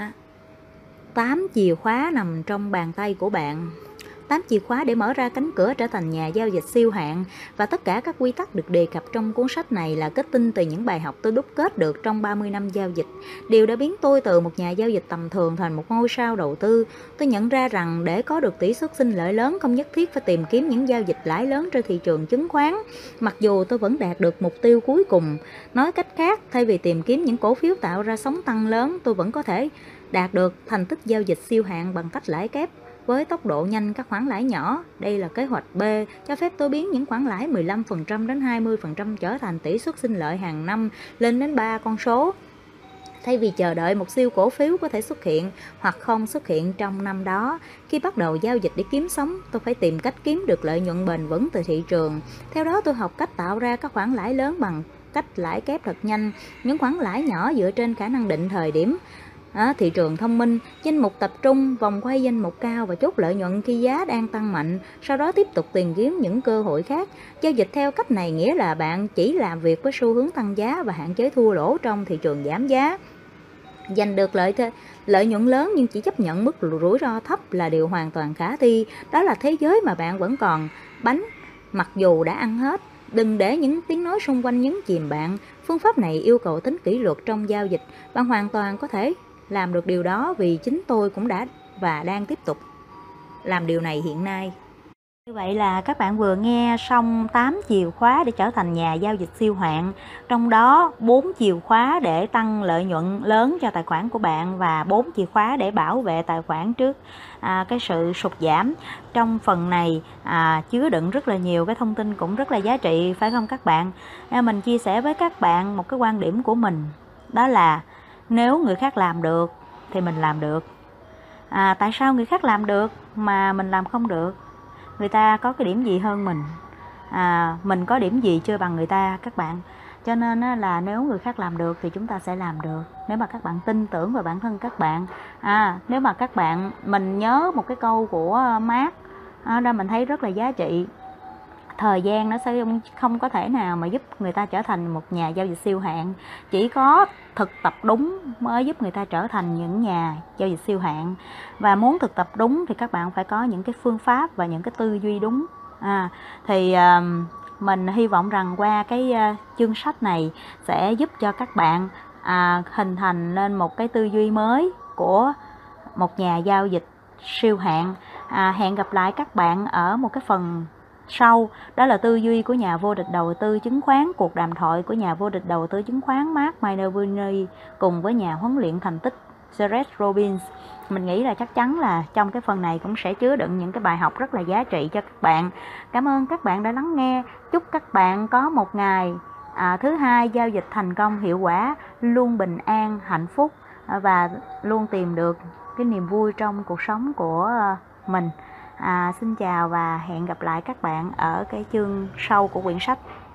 Tám chìa khóa nằm trong bàn tay của bạn. Tám chìa khóa để mở ra cánh cửa trở thành nhà giao dịch siêu hạng. Và tất cả các quy tắc được đề cập trong cuốn sách này là kết tinh từ những bài học tôi đúc kết được trong ba mươi năm giao dịch. Điều đã biến tôi từ một nhà giao dịch tầm thường thành một ngôi sao đầu tư. Tôi nhận ra rằng để có được tỷ suất sinh lợi lớn không nhất thiết phải tìm kiếm những giao dịch lãi lớn trên thị trường chứng khoán. Mặc dù tôi vẫn đạt được mục tiêu cuối cùng. Nói cách khác, thay vì tìm kiếm những cổ phiếu tạo ra sóng tăng lớn, tôi vẫn có thể đạt được thành tích giao dịch siêu hạng bằng cách lãi kép với tốc độ nhanh các khoản lãi nhỏ. Đây là kế hoạch B, cho phép tôi biến những khoản lãi mười lăm phần trăm đến hai mươi phần trăm trở thành tỷ suất sinh lợi hàng năm lên đến ba con số. Thay vì chờ đợi một siêu cổ phiếu có thể xuất hiện hoặc không xuất hiện trong năm đó, khi bắt đầu giao dịch để kiếm sống, tôi phải tìm cách kiếm được lợi nhuận bền vững từ thị trường. Theo đó, tôi học cách tạo ra các khoản lãi lớn bằng cách lãi kép thật nhanh, những khoản lãi nhỏ dựa trên khả năng định thời điểm. À, thị trường thông minh, danh mục tập trung, vòng quay danh mục cao và chốt lợi nhuận khi giá đang tăng mạnh, sau đó tiếp tục tìm kiếm những cơ hội khác. Giao dịch theo cách này nghĩa là bạn chỉ làm việc với xu hướng tăng giá và hạn chế thua lỗ trong thị trường giảm giá. Giành được lợi lợi nhuận lớn nhưng chỉ chấp nhận mức rủi ro thấp là điều hoàn toàn khả thi. Đó là thế giới mà bạn vẫn còn bánh mặc dù đã ăn hết. Đừng để những tiếng nói xung quanh nhấn chìm bạn. Phương pháp này yêu cầu tính kỷ luật trong giao dịch. Bạn hoàn toàn có thể làm được điều đó vì chính tôi cũng đã và đang tiếp tục làm điều này hiện nay. Như vậy là các bạn vừa nghe xong tám chìa khóa để trở thành nhà giao dịch siêu hạng. Trong đó bốn chìa khóa để tăng lợi nhuận lớn cho tài khoản của bạn và bốn chìa khóa để bảo vệ tài khoản trước à, cái sự sụt giảm. Trong phần này à, chứa đựng rất là nhiều cái thông tin cũng rất là giá trị, phải không các bạn? À, mình chia sẻ với các bạn một cái quan điểm của mình, đó là nếu người khác làm được thì mình làm được. À, tại sao người khác làm được mà mình làm không được? Người ta có cái điểm gì hơn mình? À, mình có điểm gì chưa bằng người ta các bạn? Cho nên là nếu người khác làm được thì chúng ta sẽ làm được. Nếu mà các bạn tin tưởng vào bản thân các bạn. À, nếu mà các bạn, mình nhớ một cái câu của Mark, à, đó mình thấy rất là giá trị. thời gian nó sẽ không có thể nào mà giúp người ta trở thành một nhà giao dịch siêu hạng. Chỉ có thực tập đúng mới giúp người ta trở thành những nhà giao dịch siêu hạng. Và muốn thực tập đúng thì các bạn phải có những cái phương pháp và những cái tư duy đúng. À, thì uh, mình hy vọng rằng qua cái uh, chương sách này sẽ giúp cho các bạn uh, hình thành nên một cái tư duy mới của một nhà giao dịch siêu hạng. À, hẹn gặp lại các bạn ở một cái phần sau, đó là tư duy của nhà vô địch đầu tư chứng khoán, cuộc đàm thoại của nhà vô địch đầu tư chứng khoán Mark Minervini cùng với nhà huấn luyện thành tích Jared Robbins. Mình nghĩ là chắc chắn là trong cái phần này cũng sẽ chứa đựng những cái bài học rất là giá trị cho các bạn. Cảm ơn các bạn đã lắng nghe. Chúc các bạn có một ngày à, thứ hai giao dịch thành công, hiệu quả, luôn bình an, hạnh phúc và luôn tìm được cái niềm vui trong cuộc sống của mình. À, xin chào và hẹn gặp lại các bạn ở cái chương sau của quyển sách.